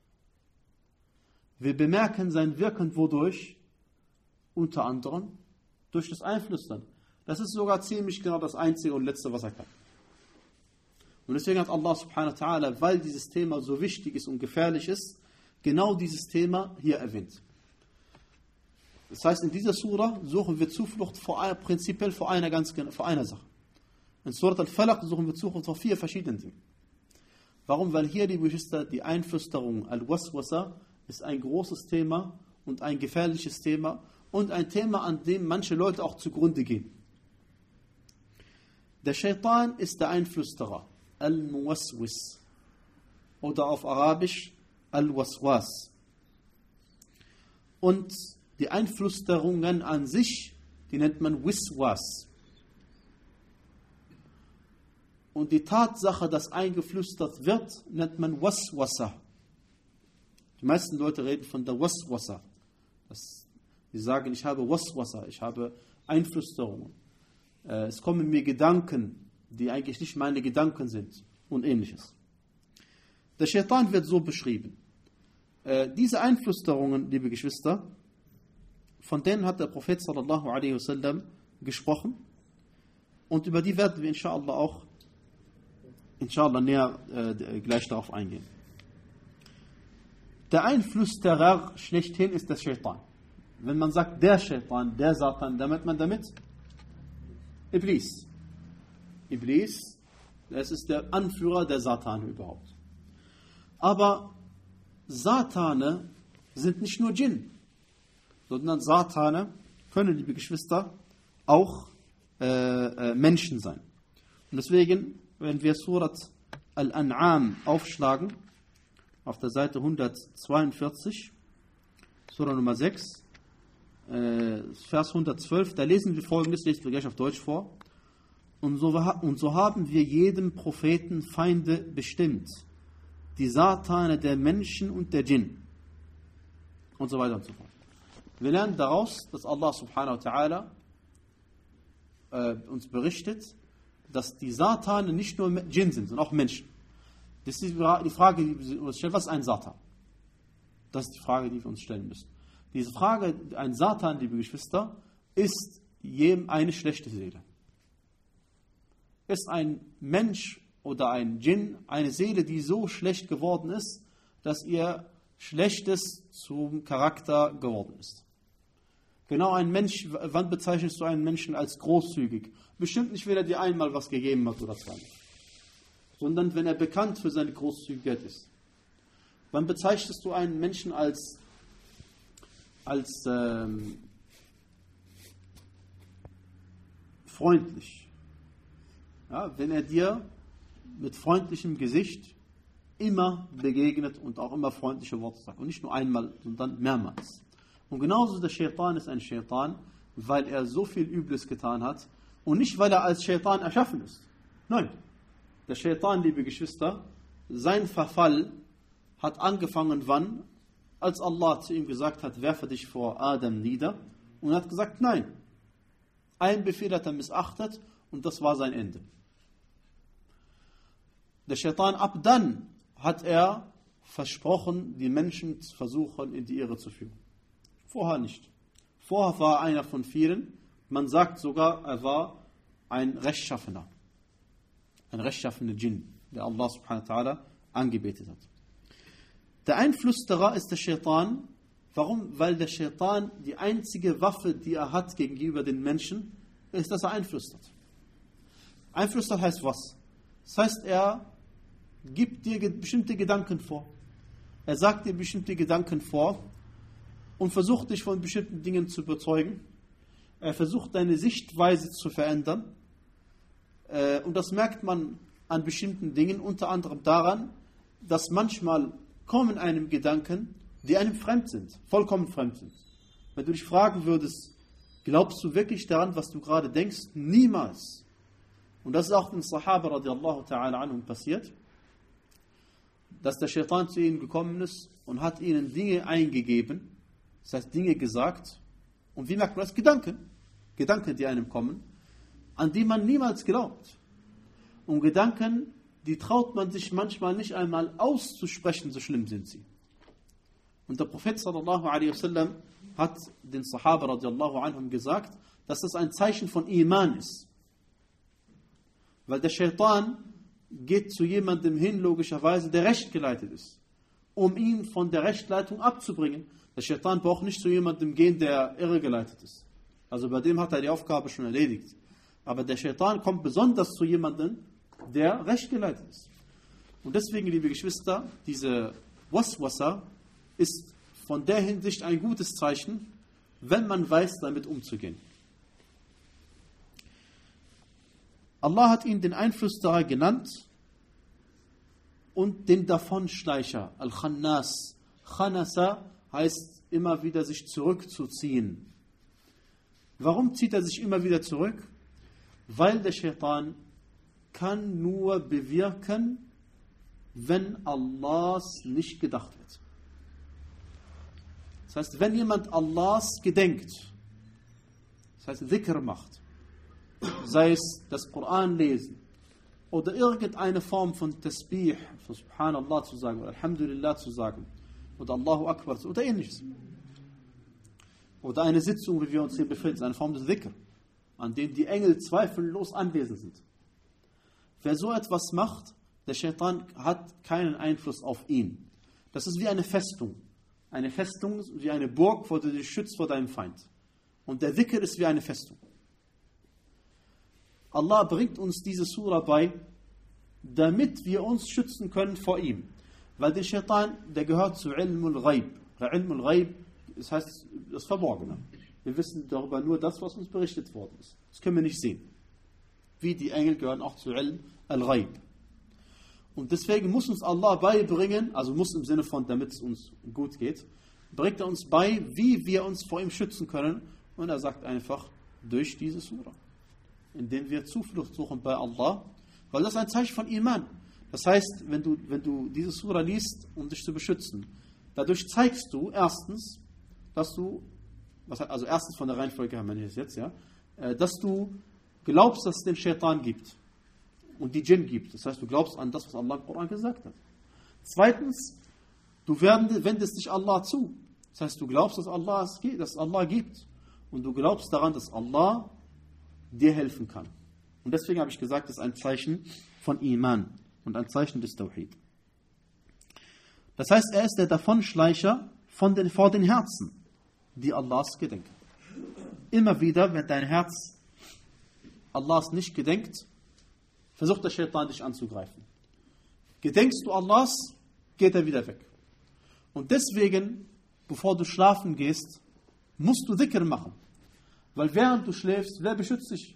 Wir bemerken sein Wirken wodurch? Unter anderem durch das Einflüstern. Das ist sogar ziemlich genau das Einzige und Letzte, was er kann. Und deswegen hat Allah subhanahu wa ta'ala, weil dieses Thema so wichtig ist und gefährlich ist, genau dieses Thema hier erwähnt. Das heißt, in dieser Surah suchen wir Zuflucht vor, prinzipiell vor einer, ganz, vor einer Sache. In Surat al-Falaq suchen wir Zuflucht vor vier verschiedenen Dingen. Warum? Weil hier, liebe Geschwister, die Einflüsterung al-Waswasa ist ein großes Thema und ein gefährliches Thema und ein Thema, an dem manche Leute auch zugrunde gehen. Der Shaitan ist der Einflüsterer, al-Muwaswis, oder auf Arabisch al-Waswas. Und die Einflüsterungen an sich, die nennt man Wiswas. Und die Tatsache, dass eingeflüstert wird, nennt man Waswasa. Die meisten Leute reden von der Waswasa. Das, die sagen, ich habe Waswasa, ich habe Einflüsterungen. Äh, es kommen mir Gedanken, die eigentlich nicht meine Gedanken sind und ähnliches. Der Shaitan wird so beschrieben. Äh, diese Einflüsterungen, liebe Geschwister, von denen hat der Prophet sallallahu alaihi wasallam gesprochen und über die werden wir inshallah auch inshallah näher äh, gleich darauf eingehen. Der Einflüsterer schlechthin ist der Shaitan. Wenn man sagt der Shaitan, der Satan, damit man damit Iblis. Iblis, das ist der Anführer der Satane überhaupt. Aber Satane sind nicht nur Djinn, sondern Satane können, liebe Geschwister, auch äh, äh, Menschen sein. Und deswegen, wenn wir Surat Al-An'am aufschlagen, auf der Seite hundertzweiundvierzig, Surah Nummer sechs, äh, Vers hundertzwölf, da lesen wir Folgendes, lesen wir gleich auf Deutsch vor. Und so, und so haben wir jedem Propheten Feinde bestimmt. Die Satane der Menschen und der Djinn. Und so weiter und so fort. Wir lernen daraus, dass Allah subhanahu wa ta'ala äh, uns berichtet, dass die Satane nicht nur Djinn sind, sondern auch Menschen. Das ist die Frage, die wir uns stellen, was ist ein Satan? Das ist die Frage, die wir uns stellen müssen. Diese Frage, ein Satan, liebe Geschwister, ist jedem eine schlechte Seele. Ist ein Mensch oder ein Djinn eine Seele, die so schlecht geworden ist, dass ihr Schlechtes zum Charakter geworden ist. Genau ein Mensch, wann bezeichnest du einen Menschen als großzügig? Bestimmt nicht, wenn er dir einmal was gegeben hat oder zweimal, sondern wenn er bekannt für seine Großzügigkeit ist. Wann bezeichnest du einen Menschen als, als ähm, freundlich? Ja, wenn er dir mit freundlichem Gesicht immer begegnet und auch immer freundliche Worte sagt. Und nicht nur einmal, sondern mehrmals. Und genauso der Shaitan ist ein Shaitan, weil er so viel Übles getan hat und nicht, weil er als Shaitan erschaffen ist. Nein. Der Shaitan, liebe Geschwister, sein Verfall hat angefangen wann? Als Allah zu ihm gesagt hat, werfe dich vor Adam nieder. Und er hat gesagt, nein. Ein Befehl hat er missachtet und das war sein Ende. Der Shaitan, ab dann hat er versprochen, die Menschen zu versuchen, in die Irre zu führen. Vorher nicht. Vorher war er einer von vielen. Man sagt sogar, er war ein Rechtschaffener. Ein rechtschaffener Djinn, der Allah subhanahu wa ta'ala angebetet hat. Der Einflüsterer ist der Shaitan. Warum? Weil der Shaitan die einzige Waffe, die er hat gegenüber den Menschen, ist, dass er einflüstert. Einflüstern heißt was? Das heißt, er gibt dir bestimmte Gedanken vor. Er sagt dir bestimmte Gedanken vor und versucht dich von bestimmten Dingen zu überzeugen. Er versucht deine Sichtweise zu verändern. Und das merkt man an bestimmten Dingen, unter anderem daran, dass manchmal kommen einem Gedanken, die einem fremd sind, vollkommen fremd sind. Wenn du dich fragen würdest, glaubst du wirklich daran, was du gerade denkst? Niemals. Und das ist auch den Sahaba radiallahu ta'ala anhum passiert, dass der Shaitan zu ihnen gekommen ist und hat ihnen Dinge eingegeben, das heißt Dinge gesagt. Und wie merkt man das? Gedanken. Gedanken, die einem kommen, an die man niemals glaubt. Und Gedanken, die traut man sich manchmal nicht einmal auszusprechen, so schlimm sind sie. Und der Prophet sallallahu alaihi wasallam hat den Sahaba radiallahu anhum gesagt, dass das ein Zeichen von Iman ist. Weil der Shaitan geht zu jemandem hin, logischerweise, der rechtgeleitet ist, um ihn von der Rechtleitung abzubringen. Der Shaitan braucht nicht zu jemandem gehen, der irregeleitet ist. Also bei dem hat er die Aufgabe schon erledigt. Aber der Shaitan kommt besonders zu jemandem, der rechtgeleitet ist. Und deswegen, liebe Geschwister, diese Waswasa ist von der Hinsicht ein gutes Zeichen, wenn man weiß, damit umzugehen. Allah hat ihn den Einflüsterer genannt und den Davonschleicher, Al-Khannas. Khanasa heißt immer wieder sich zurückzuziehen. Warum zieht er sich immer wieder zurück? Weil der Shaitan kann nur bewirken, wenn Allahs nicht gedacht wird. Das heißt, wenn jemand Allahs gedenkt, das heißt Dhikr macht, sei es das Koran lesen oder irgendeine Form von Tasbih, von Subhanallah zu sagen oder Alhamdulillah zu sagen oder Allahu Akbar oder ähnliches. Oder eine Sitzung, wie wir uns hier befinden, eine Form des Dhikr, an dem die Engel zweifellos anwesend sind. Wer so etwas macht, der Shaitan hat keinen Einfluss auf ihn. Das ist wie eine Festung. Eine Festung wie eine Burg, wo du dich schützt vor deinem Feind. Und der Dhikr ist wie eine Festung. Allah bringt uns diese Surah bei, damit wir uns schützen können vor ihm. Weil der Shaitan, der gehört zu Ilmul Ghaib. Ilmul Ghaib, das heißt das Verborgene. Wir wissen darüber nur das, was uns berichtet worden ist. Das können wir nicht sehen. Wie die Engel gehören auch zu Ilm al-Ghaib. Und deswegen muss uns Allah beibringen, also muss im Sinne von, damit es uns gut geht, bringt er uns bei, wie wir uns vor ihm schützen können. Und er sagt einfach, durch diese Surah. indem wir Zuflucht suchen bei Allah, weil das ist ein Zeichen von Iman. Das heißt, wenn du, wenn du diese Sura liest, um dich zu beschützen, dadurch zeigst du erstens, dass du, was, also erstens von der Reihenfolge haben wir jetzt, ja, dass du glaubst, dass es den Shaitan gibt und die Djinn gibt. Das heißt, du glaubst an das, was Allah im Koran gesagt hat. Zweitens, du wendest dich Allah zu. Das heißt, du glaubst, dass Allah es gibt, dass Allah gibt. Und du glaubst daran, dass Allah dir helfen kann. Und deswegen habe ich gesagt, das ist ein Zeichen von Iman und ein Zeichen des Tawhid. Das heißt, er ist der Davonschleicher von den, vor den Herzen, die Allahs gedenken. Immer wieder, wenn dein Herz Allahs nicht gedenkt, versucht der Shaitan dich anzugreifen. Gedenkst du Allahs, geht er wieder weg. Und deswegen, bevor du schlafen gehst, musst du Dhikr machen. Weil während du schläfst, wer beschützt dich?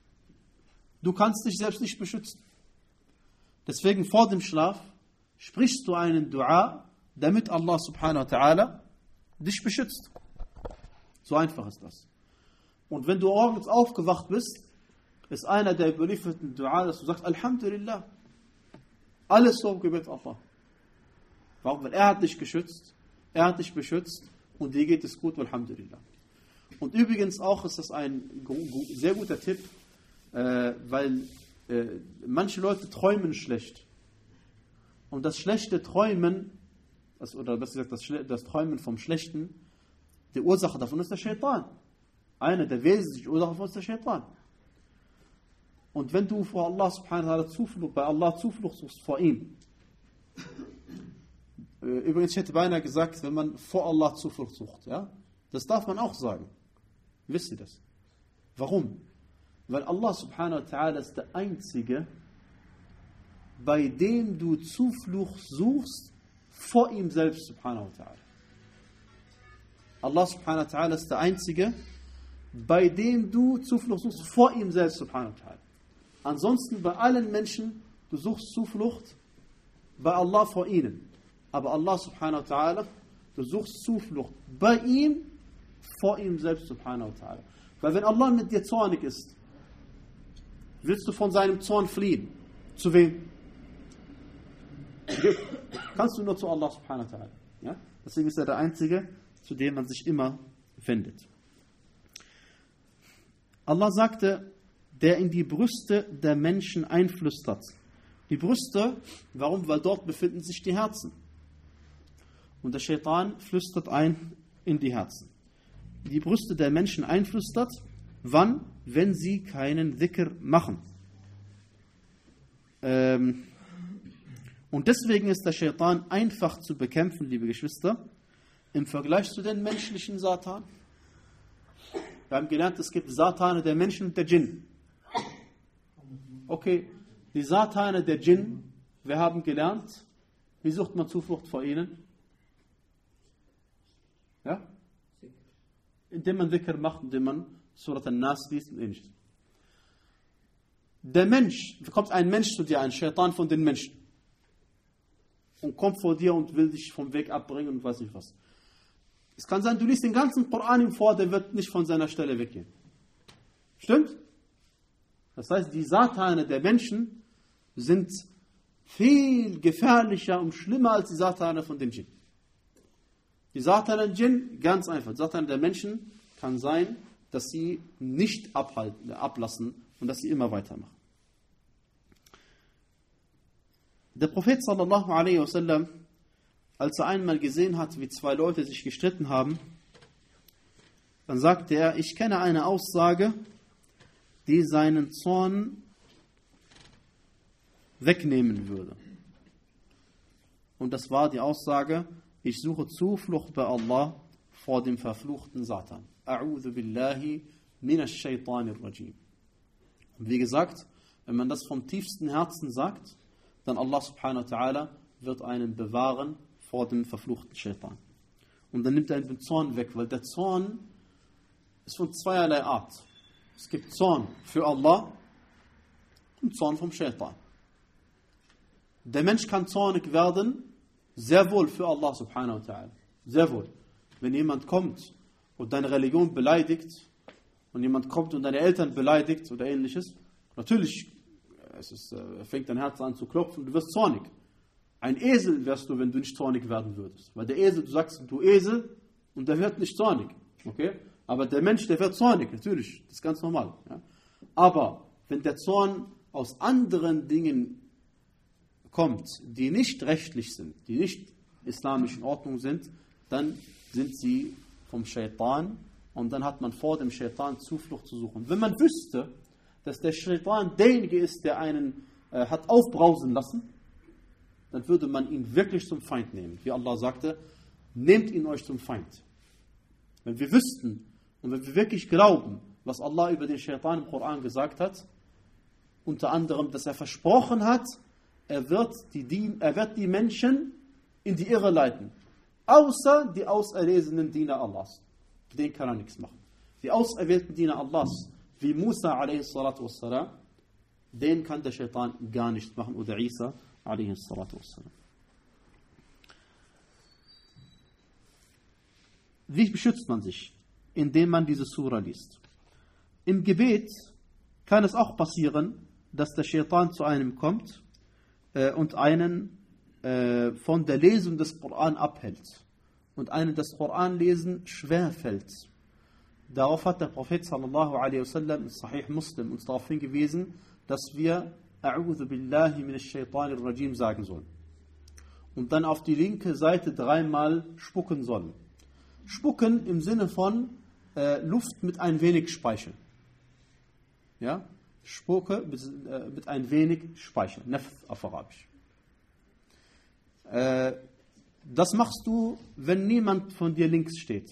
Du kannst dich selbst nicht beschützen. Deswegen vor dem Schlaf sprichst du einen Dua, damit Allah subhanahu wa ta'ala dich beschützt. So einfach ist das. Und wenn du morgens aufgewacht bist, ist einer der überlieferten Dua, dass du sagst, Alhamdulillah. Alles so im Gebet Allah. Warum? Weil er hat dich geschützt, er hat dich beschützt und dir geht es gut, Alhamdulillah. Und übrigens auch ist das ein sehr guter Tipp, äh, weil äh, manche Leute träumen schlecht. Und das schlechte Träumen, das, oder besser gesagt, das, das Träumen vom Schlechten, die Ursache davon ist der Shaitan. Eine der wesentlichen Ursachen davon ist der Shaitan. Und wenn du vor Allah subhanahu wa ta'ala Zuflucht, bei Allah Zuflucht suchst vor ihm, übrigens, ich hätte beinahe gesagt, wenn man vor Allah Zuflucht sucht, ja, das darf man auch sagen. Wisst ihr das? Warum? Weil Allah subhanahu wa ta'ala ist der Einzige, bei dem du Zuflucht suchst vor ihm selbst subhanahu wa ta'ala. Allah subhanahu wa ta'ala ist der Einzige, bei dem du Zuflucht suchst vor ihm selbst subhanahu wa ta'ala. Ansonsten bei allen Menschen, du suchst Zuflucht bei Allah vor ihnen. Aber Allah subhanahu wa ta'ala, du suchst Zuflucht bei ihm vor ihm selbst subhanahu wa ta'ala. Weil wenn Allah mit dir zornig ist, willst du von seinem Zorn fliehen. Zu wem? Kannst du nur zu Allah subhanahu wa ta'ala. Ja? Deswegen ist er der Einzige, zu dem man sich immer wendet. Allah sagte, der in die Brüste der Menschen einflüstert. Die Brüste, warum? Weil dort befinden sich die Herzen. Und der Shaitan flüstert ein in die Herzen. Die Brüste der Menschen einflüstert, wann? Wenn sie keinen Dhikr machen. Ähm, und deswegen ist der Shaitan einfach zu bekämpfen, liebe Geschwister, im Vergleich zu den menschlichen Satan. Wir haben gelernt, es gibt Satane der Menschen und der Djinn. Okay, die Satane der Djinn, wir haben gelernt, wie sucht man Zuflucht vor ihnen? Ja? Indem man Dhikr macht, indem man Surat al-Nas liest und ähnliches. Der Mensch, kommt ein Mensch zu dir, ein Shaitan von den Menschen, und kommt vor dir und will dich vom Weg abbringen und weiß nicht was. Es kann sein, du liest den ganzen Koran ihm vor, der wird nicht von seiner Stelle weggehen. Stimmt? Das heißt, die Satane der Menschen sind viel gefährlicher und schlimmer als die Satane von den Djinn. Die Satane der Djinn, ganz einfach. Die Satane der Menschen kann sein, dass sie nicht abhalten, ablassen und dass sie immer weitermachen. Der Prophet sallallahu alaihi wasallam, als er einmal gesehen hat, wie zwei Leute sich gestritten haben, dann sagte er, ich kenne eine Aussage, die seinen Zorn wegnehmen würde. Und das war die Aussage, ich suche Zuflucht bei Allah vor dem verfluchten Satan. A'udhu billahi minash shaitanir rajim. Und wie gesagt, wenn man das vom tiefsten Herzen sagt, dann Allah subhanahu wa ta'ala wird einen bewahren vor dem verfluchten Shaitan. Und dann nimmt er den Zorn weg, weil der Zorn ist von zweierlei Art. Es gibt Zorn für Allah und Zorn vom Shaitan. Der Mensch kann zornig werden, sehr wohl für Allah subhanahu wa ta'ala. Sehr wohl. Wenn jemand kommt und deine Religion beleidigt und jemand kommt und deine Eltern beleidigt oder ähnliches, natürlich es ist, äh, fängt dein Herz an zu klopfen, du wirst zornig. Ein Esel wärst du, wenn du nicht zornig werden würdest. Weil der Esel, du sagst, du Esel, und der wird nicht zornig. Okay? Aber der Mensch, der wird zornig, natürlich, das ist ganz normal. Ja? Aber wenn der Zorn aus anderen Dingen kommt, die nicht rechtlich sind, die nicht islamisch in Ordnung sind, dann sind sie vom Shaitan und dann hat man vor dem Shaitan Zuflucht zu suchen. Wenn man wüsste, dass der Shaitan derjenige ist, der einen äh, hat aufbrausen lassen, dann würde man ihn wirklich zum Feind nehmen. Wie Allah sagte, nehmt ihn euch zum Feind. Wenn wir wüssten und wenn wir wirklich glauben, was Allah über den Shaitan im Koran gesagt hat, unter anderem, dass er versprochen hat, er wird die, die, er wird die Menschen in die Irre leiten. Außer die auserlesenen Diener Allahs. Den kann er nichts machen. Die auserwählten Diener Allahs, wie Musa alaihi salatu wassalam, den kann der Shaitan gar nichts machen. Oder Isa alaihi salatu wassalam. Wie beschützt man sich? Indem man diese Sura liest. Im Gebet kann es auch passieren, dass der Shaitan zu einem kommt äh, und einen äh, von der Lesung des Koran abhält und einen das Koranlesen schwerfällt. Darauf hat der Prophet sallallahu alaihi wasallam in Sahih Muslim uns darauf hingewiesen, dass wir A'udhu billahi minash shaitanir rajim sagen sollen. Und dann auf die linke Seite dreimal spucken sollen. Spucken im Sinne von äh, Luft mit ein wenig Speichel. Ja? Spucke mit, äh, mit ein wenig Speichel. Nafth auf Arabisch. Äh, das machst du, wenn niemand von dir links steht.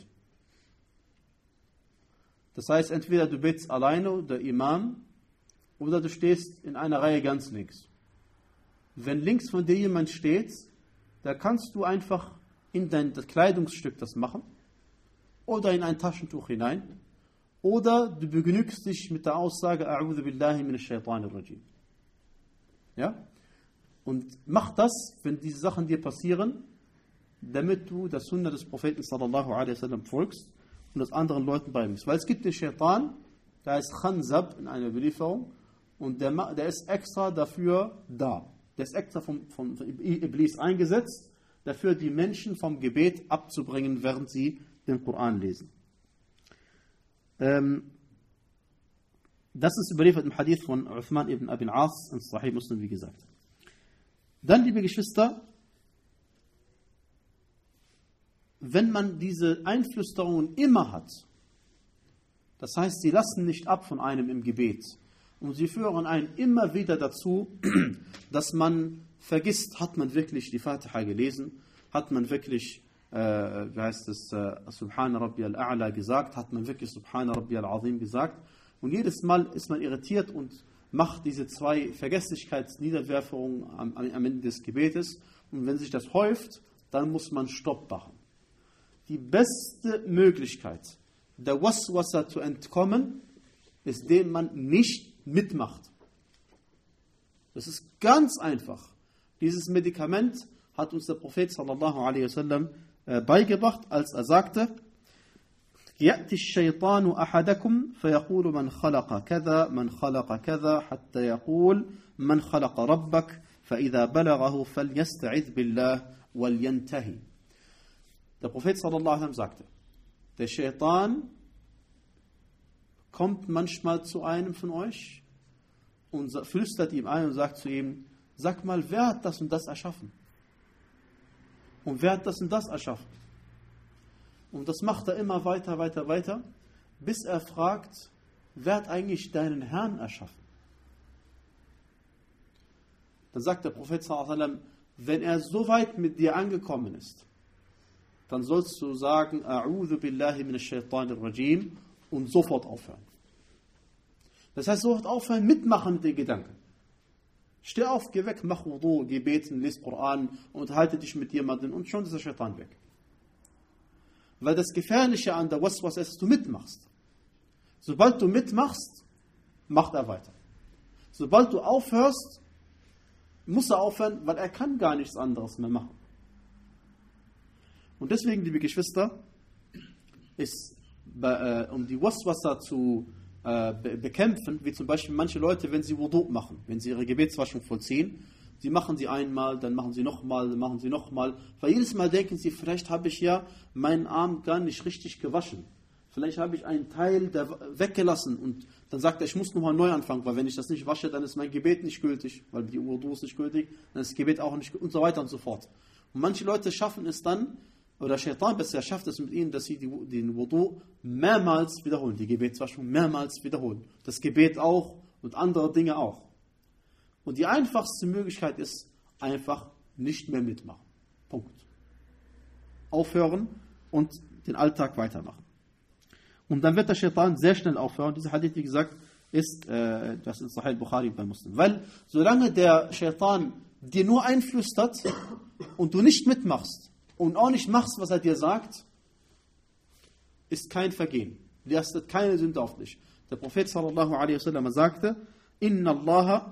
Das heißt, entweder du betest alleine, der Imam, oder du stehst in einer Reihe ganz links. Wenn links von dir jemand steht, da kannst du einfach in dein das Kleidungsstück das machen oder in ein Taschentuch hinein oder du begnügst dich mit der Aussage A'udhu billahi minash shaitanir rajim. Ja? Und mach das, wenn diese Sachen dir passieren, damit du der Sunna des Propheten sallallahu alaihi wasallam folgst und das anderen Leuten beibringst. Weil es gibt den Shaitan, der ist Khanzab in einer Belieferung und der, der ist extra dafür da. Der ist extra vom, vom Iblis eingesetzt, dafür die Menschen vom Gebet abzubringen, während sie den Koran lesen. Ähm, das ist überliefert im Hadith von Uthman ibn Abi al-As in Sahih Muslim, wie gesagt. Dann, liebe Geschwister, wenn man diese Einflüsterungen immer hat, das heißt, sie lassen nicht ab von einem im Gebet und sie führen einen immer wieder dazu, dass man vergisst, hat man wirklich die Fatiha gelesen, hat man wirklich, äh, wie heißt es, äh, Subhana Rabbi al-A'la gesagt, hat man wirklich Subhana Rabbi al-Azim gesagt und jedes Mal ist man irritiert und macht diese zwei Vergesslichkeitsniederwerfungen am, am Ende des Gebetes und wenn sich das häuft, dann muss man Stopp machen. Die beste Möglichkeit, der Waswasa zu entkommen, ist, indem man nicht mitmacht. Das ist ganz einfach. Dieses Medikament hat uns der Prophet sallallahu alaihi wasallam äh, beigebracht, als er sagte: يأتي الشيطان أحدكم فيقول من خلق كذا من خلق كذا حتى يقول من خلق ربك فإذا بلغه فليستعذ بالله ولينتهي. Der Prophet sallallahu alaihi wasallam sagte, der Shaitan kommt manchmal zu einem von euch und flüstert ihm ein und sagt zu ihm: Sag mal, wer hat das und das erschaffen? Und wer hat das und das erschaffen? Und das macht er immer weiter, weiter, weiter, bis er fragt, wer hat eigentlich deinen Herrn erschaffen? Dann sagt der Prophet sallallahu alaihi wasallam, wenn er so weit mit dir angekommen ist, dann sollst du sagen, A'udhu billahi minash shaitanir rajim und sofort aufhören. Das heißt, sofort aufhören, mitmachen mit den Gedanken. Steh auf, geh weg, mach Wudu, geh beten, lies Koran und unterhalte dich mit jemandem und schon ist der Shaitan weg. Weil das Gefährliche an der Waswas ist, dass du mitmachst. Sobald du mitmachst, macht er weiter. Sobald du aufhörst, muss er aufhören, weil er kann gar nichts anderes mehr machen. Und deswegen, liebe Geschwister, ist be, äh, um die Waswasa zu äh, be, bekämpfen, wie zum Beispiel manche Leute, wenn sie Wudu machen, wenn sie ihre Gebetswaschung vollziehen, sie machen sie einmal, dann machen sie nochmal, dann machen sie nochmal, weil jedes Mal denken sie, vielleicht habe ich ja meinen Arm gar nicht richtig gewaschen. Vielleicht habe ich einen Teil der weggelassen und dann sagt er, ich muss nochmal neu anfangen, weil wenn ich das nicht wasche, dann ist mein Gebet nicht gültig, weil die Wudu ist nicht gültig, dann ist das Gebet auch nicht gültig und so weiter und so fort. Und manche Leute schaffen es dann, oder Shaitan besser schafft es mit ihnen, dass sie die, den Wudu mehrmals wiederholen, die Gebetswaschung mehrmals wiederholen. Das Gebet auch und andere Dinge auch. Und die einfachste Möglichkeit ist, einfach nicht mehr mitmachen. Punkt. Aufhören und den Alltag weitermachen. Und dann wird der Shaitan sehr schnell aufhören. Dieser Hadith, wie gesagt, ist, äh, das ist Sahih Bukhari bei Muslim. Weil, solange der Shaitan dir nur einflüstert und du nicht mitmachst und auch nicht machst, was er dir sagt, ist kein Vergehen. Lastet keine Sünde auf dich. Der Prophet sallallahu alaihi wasallam sagte, Inna Allah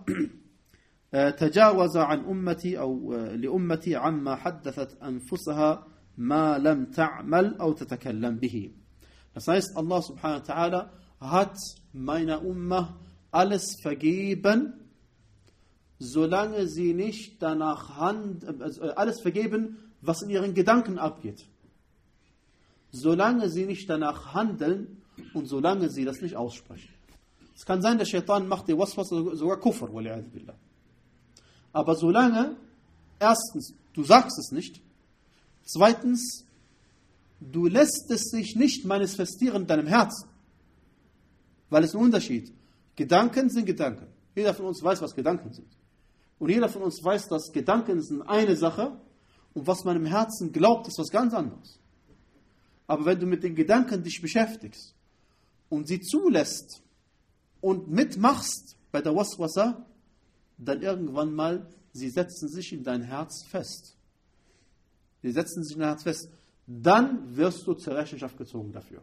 tajawaza an ummati au li ummati amma haddathat anfusaha ma lam ta'mal au tatakallam bihi. Das heißt, Allah subhanahu wa ta'ala hat meiner Ummah alles vergeben, solange sie nicht danach handeln, also alles vergeben, was in ihren Gedanken abgeht. Solange sie nicht danach handeln und solange sie das nicht aussprechen. Es kann sein, der Shaitan macht dir Waswas, sogar Kufr, wali'adhu billah. Aber solange, erstens, du sagst es nicht, zweitens, du lässt es sich nicht manifestieren in deinem Herzen. Weil es ein Unterschied. Gedanken sind Gedanken. Jeder von uns weiß, was Gedanken sind. Und jeder von uns weiß, dass Gedanken sind eine Sache und was man im Herzen glaubt, ist was ganz anderes. Aber wenn du mit den Gedanken dich beschäftigst und sie zulässt und mitmachst bei der Waswasa, dann irgendwann mal, sie setzen sich in dein Herz fest. Sie setzen sich in dein Herz fest. Dann wirst du zur Rechenschaft gezogen dafür.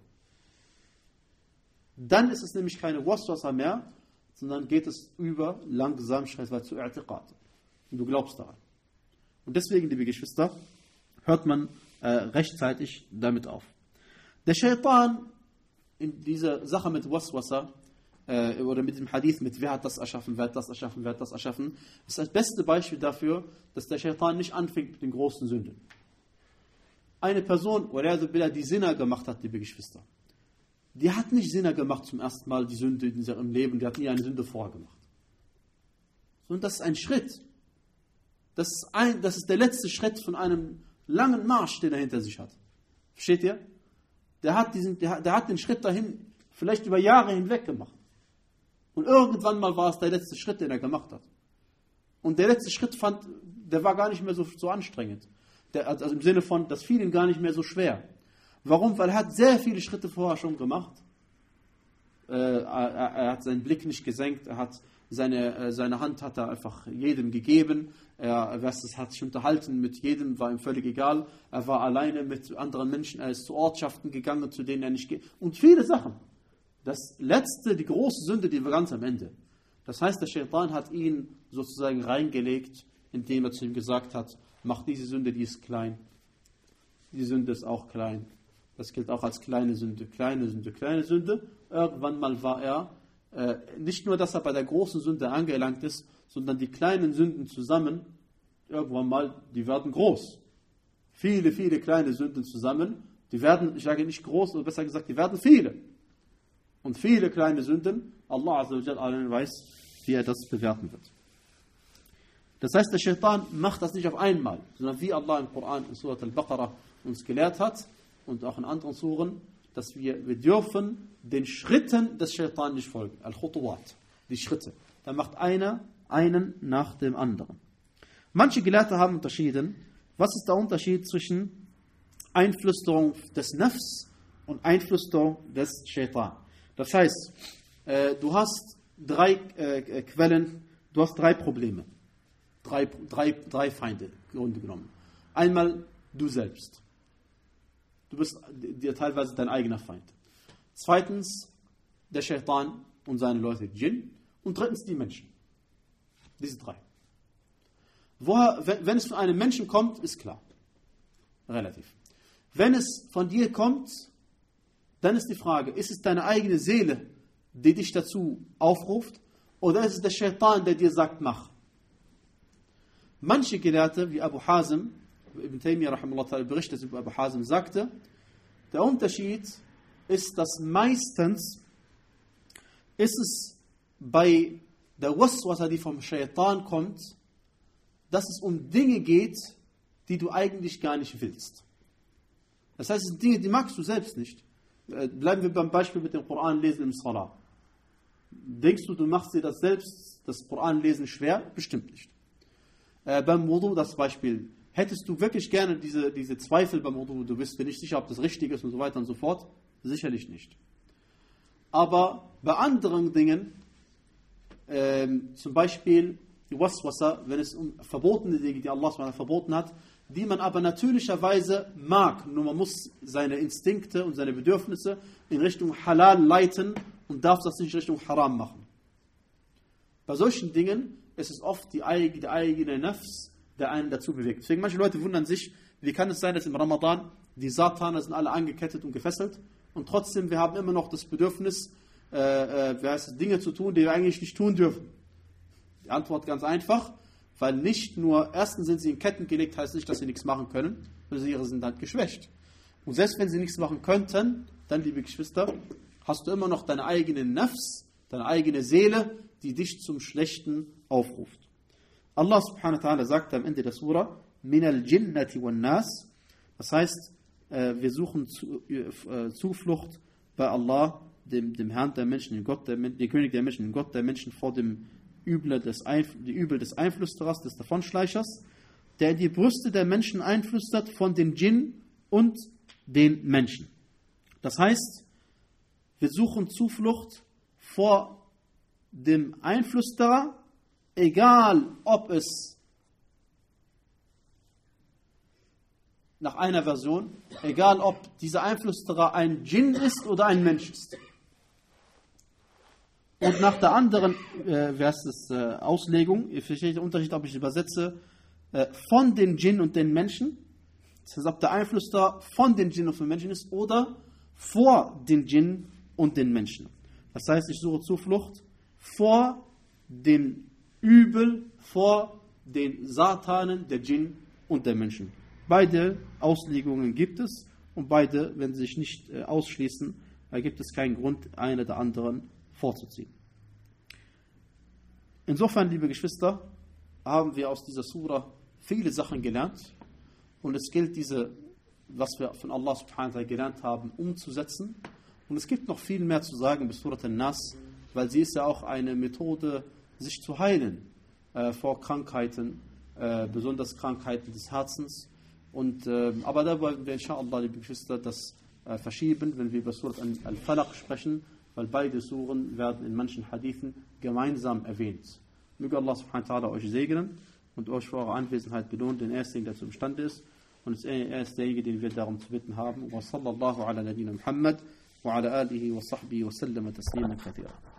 Dann ist es nämlich keine Waswasa mehr, sondern geht es über langsam schrittweise zu I'tiqad. Und du glaubst daran. Und deswegen, liebe Geschwister, hört man äh, rechtzeitig damit auf. Der Shaitan in dieser Sache mit Waswasa äh, oder mit dem Hadith mit wer hat das erschaffen, wer hat das erschaffen, wer hat das erschaffen, ist das beste Beispiel dafür, dass der Shaitan nicht anfängt mit den großen Sünden. Eine Person, die Sinna gemacht hat, liebe Geschwister, die hat nicht Sinna gemacht zum ersten Mal, die Sünde in ihrem Leben, die hat nie eine Sünde vorher gemacht. Sondern das ist ein Schritt. Das ist, ein, das ist der letzte Schritt von einem langen Marsch, den er hinter sich hat. Versteht ihr? Der hat, diesen, der, der hat den Schritt dahin vielleicht über Jahre hinweg gemacht. Und irgendwann mal war es der letzte Schritt, den er gemacht hat. Und der letzte Schritt fand, der war gar nicht mehr so, so anstrengend. Der, also im Sinne von, das fiel ihm gar nicht mehr so schwer. Warum? Weil er hat sehr viele Schritte vorher schon gemacht. Äh, er, er hat seinen Blick nicht gesenkt, er hat seine, äh, seine Hand hat er einfach jedem gegeben. Er, er hat sich unterhalten mit jedem, war ihm völlig egal. Er war alleine mit anderen Menschen, er ist zu Ortschaften gegangen, zu denen er nicht geht. Und viele Sachen. Das letzte, die große Sünde, die war ganz am Ende. Das heißt, der Shaitan hat ihn sozusagen reingelegt, indem er zu ihm gesagt hat, mach diese Sünde, die ist klein. Die Sünde ist auch klein. Das gilt auch als kleine Sünde, kleine Sünde, kleine Sünde. Irgendwann mal war er, äh, nicht nur, dass er bei der großen Sünde angelangt ist, sondern die kleinen Sünden zusammen, irgendwann mal, die werden groß. Viele, viele kleine Sünden zusammen, die werden, ich sage nicht groß, oder besser gesagt, die werden viele. Und viele kleine Sünden, Allah Azza wa Jal allein weiß, wie er das bewerten wird. Das heißt, der Shaitan macht das nicht auf einmal, sondern wie Allah im Koran in Surat al-Baqarah uns gelehrt hat und auch in anderen Suren, dass wir, wir dürfen den Schritten des Shaitan nicht folgen. Al-Khutuwat, die Schritte. Da macht einer einen nach dem anderen. Manche Gelehrte haben unterschieden, was ist der Unterschied zwischen Einflüsterung des Nafs und Einflüsterung des Shaitan. Das heißt, äh, du hast drei äh, Quellen, du hast drei Probleme. Drei, drei, drei Feinde, im Grunde genommen. Einmal du selbst. Du bist dir teilweise dein eigener Feind. Zweitens der Shaitan und seine Leute, die Djinn. Und drittens die Menschen. Diese drei. Woher, wenn, wenn es von einem Menschen kommt, ist klar. Relativ. Wenn es von dir kommt, dann ist die Frage, ist es deine eigene Seele, die dich dazu aufruft, oder ist es der Shaitan, der dir sagt, mach? Manche Gelehrte, wie Abu Hazim, Ibn Taymiyyah rahimahullah berichtet über Abu Hazim, sagte, der Unterschied ist, dass meistens ist es bei der Waswasa, die vom Shaitan kommt, dass es um Dinge geht, die du eigentlich gar nicht willst. Das heißt, es sind Dinge, die magst du selbst nicht. Bleiben wir beim Beispiel mit dem Koran lesen im Salah. Denkst du, du machst dir das selbst, das Koran lesen schwer? Bestimmt nicht. Äh, beim Wudu, das Beispiel. Hättest du wirklich gerne diese, diese Zweifel beim Wudu, du bist dir nicht sicher, ob das richtig ist und so weiter und so fort? Sicherlich nicht. Aber bei anderen Dingen, ähm, zum Beispiel die Waswasa, wenn es um verbotene Dinge, die Allah verboten hat, die man aber natürlicherweise mag, nur man muss seine Instinkte und seine Bedürfnisse in Richtung Halal leiten und darf das nicht in Richtung Haram machen. Bei solchen Dingen ist es oft die eigene, die eigene Nafs, der einen dazu bewegt. Deswegen manche Leute wundern sich, wie kann es sein, dass im Ramadan die Sataner sind alle angekettet und gefesselt und trotzdem wir haben immer noch das Bedürfnis, äh, äh, heißt es, Dinge zu tun, die wir eigentlich nicht tun dürfen. Die Antwort ganz einfach, weil nicht nur, erstens sind sie in Ketten gelegt, heißt nicht, dass sie nichts machen können, sondern ihre sind dann geschwächt. Und selbst wenn sie nichts machen könnten, dann, liebe Geschwister, hast du immer noch deine eigene Nafs, deine eigene Seele, die dich zum Schlechten aufruft. Allah subhanahu wa ta'ala sagt am Ende der Surah, min al-jinnati wan nas, das heißt, wir suchen Zuflucht bei Allah, dem, dem Herrn der Menschen, dem Gott der, dem König der Menschen, dem Gott der Menschen vor dem Übel des, Einf- die Übel des Einflüsterers, des Davonschleichers, der in die Brüste der Menschen einflüstert von den Djinn und den Menschen. Das heißt, wir suchen Zuflucht vor dem Einflüsterer, egal ob es nach einer Version, egal ob dieser Einflüsterer ein Djinn ist oder ein Mensch ist. Und nach der anderen äh, wie heißt es, äh, Auslegung, ich verstehe den Unterschied, ob ich übersetze, äh, von den Djinn und den Menschen, das heißt, ob der Einflüsterer von den Djinn und den Menschen ist oder vor den Djinn und den Menschen. Das heißt, ich suche Zuflucht vor dem Übel, vor den Satanen, der Djinn und der Menschen. Beide Auslegungen gibt es und beide, wenn sie sich nicht äh, ausschließen, da gibt es keinen Grund, eine der anderen vorzuziehen. Insofern, liebe Geschwister, haben wir aus dieser Surah viele Sachen gelernt und es gilt, diese, was wir von Allah subhanahu wa ta'ala gelernt haben, umzusetzen. Und es gibt noch viel mehr zu sagen bis Surat An-Nas, weil sie ist ja auch eine Methode, sich zu heilen äh, vor Krankheiten, äh, besonders Krankheiten des Herzens. Und, äh, aber da wollen wir inshallah, liebe Geschwister, das äh, verschieben, wenn wir über Surat Al-Falaq sprechen, weil beide Suren werden in manchen Hadithen gemeinsam erwähnt. Möge Allah subhanahu wa ta'ala euch segnen und euch für eure Anwesenheit belohnen, den ersten, der zum Stand ist. Und er ist derjenige, den wir darum zu bitten haben. Wa sallallahu ala nabina Muhammad wa ala alihi wa sahbihi wa sallama taslima kathira.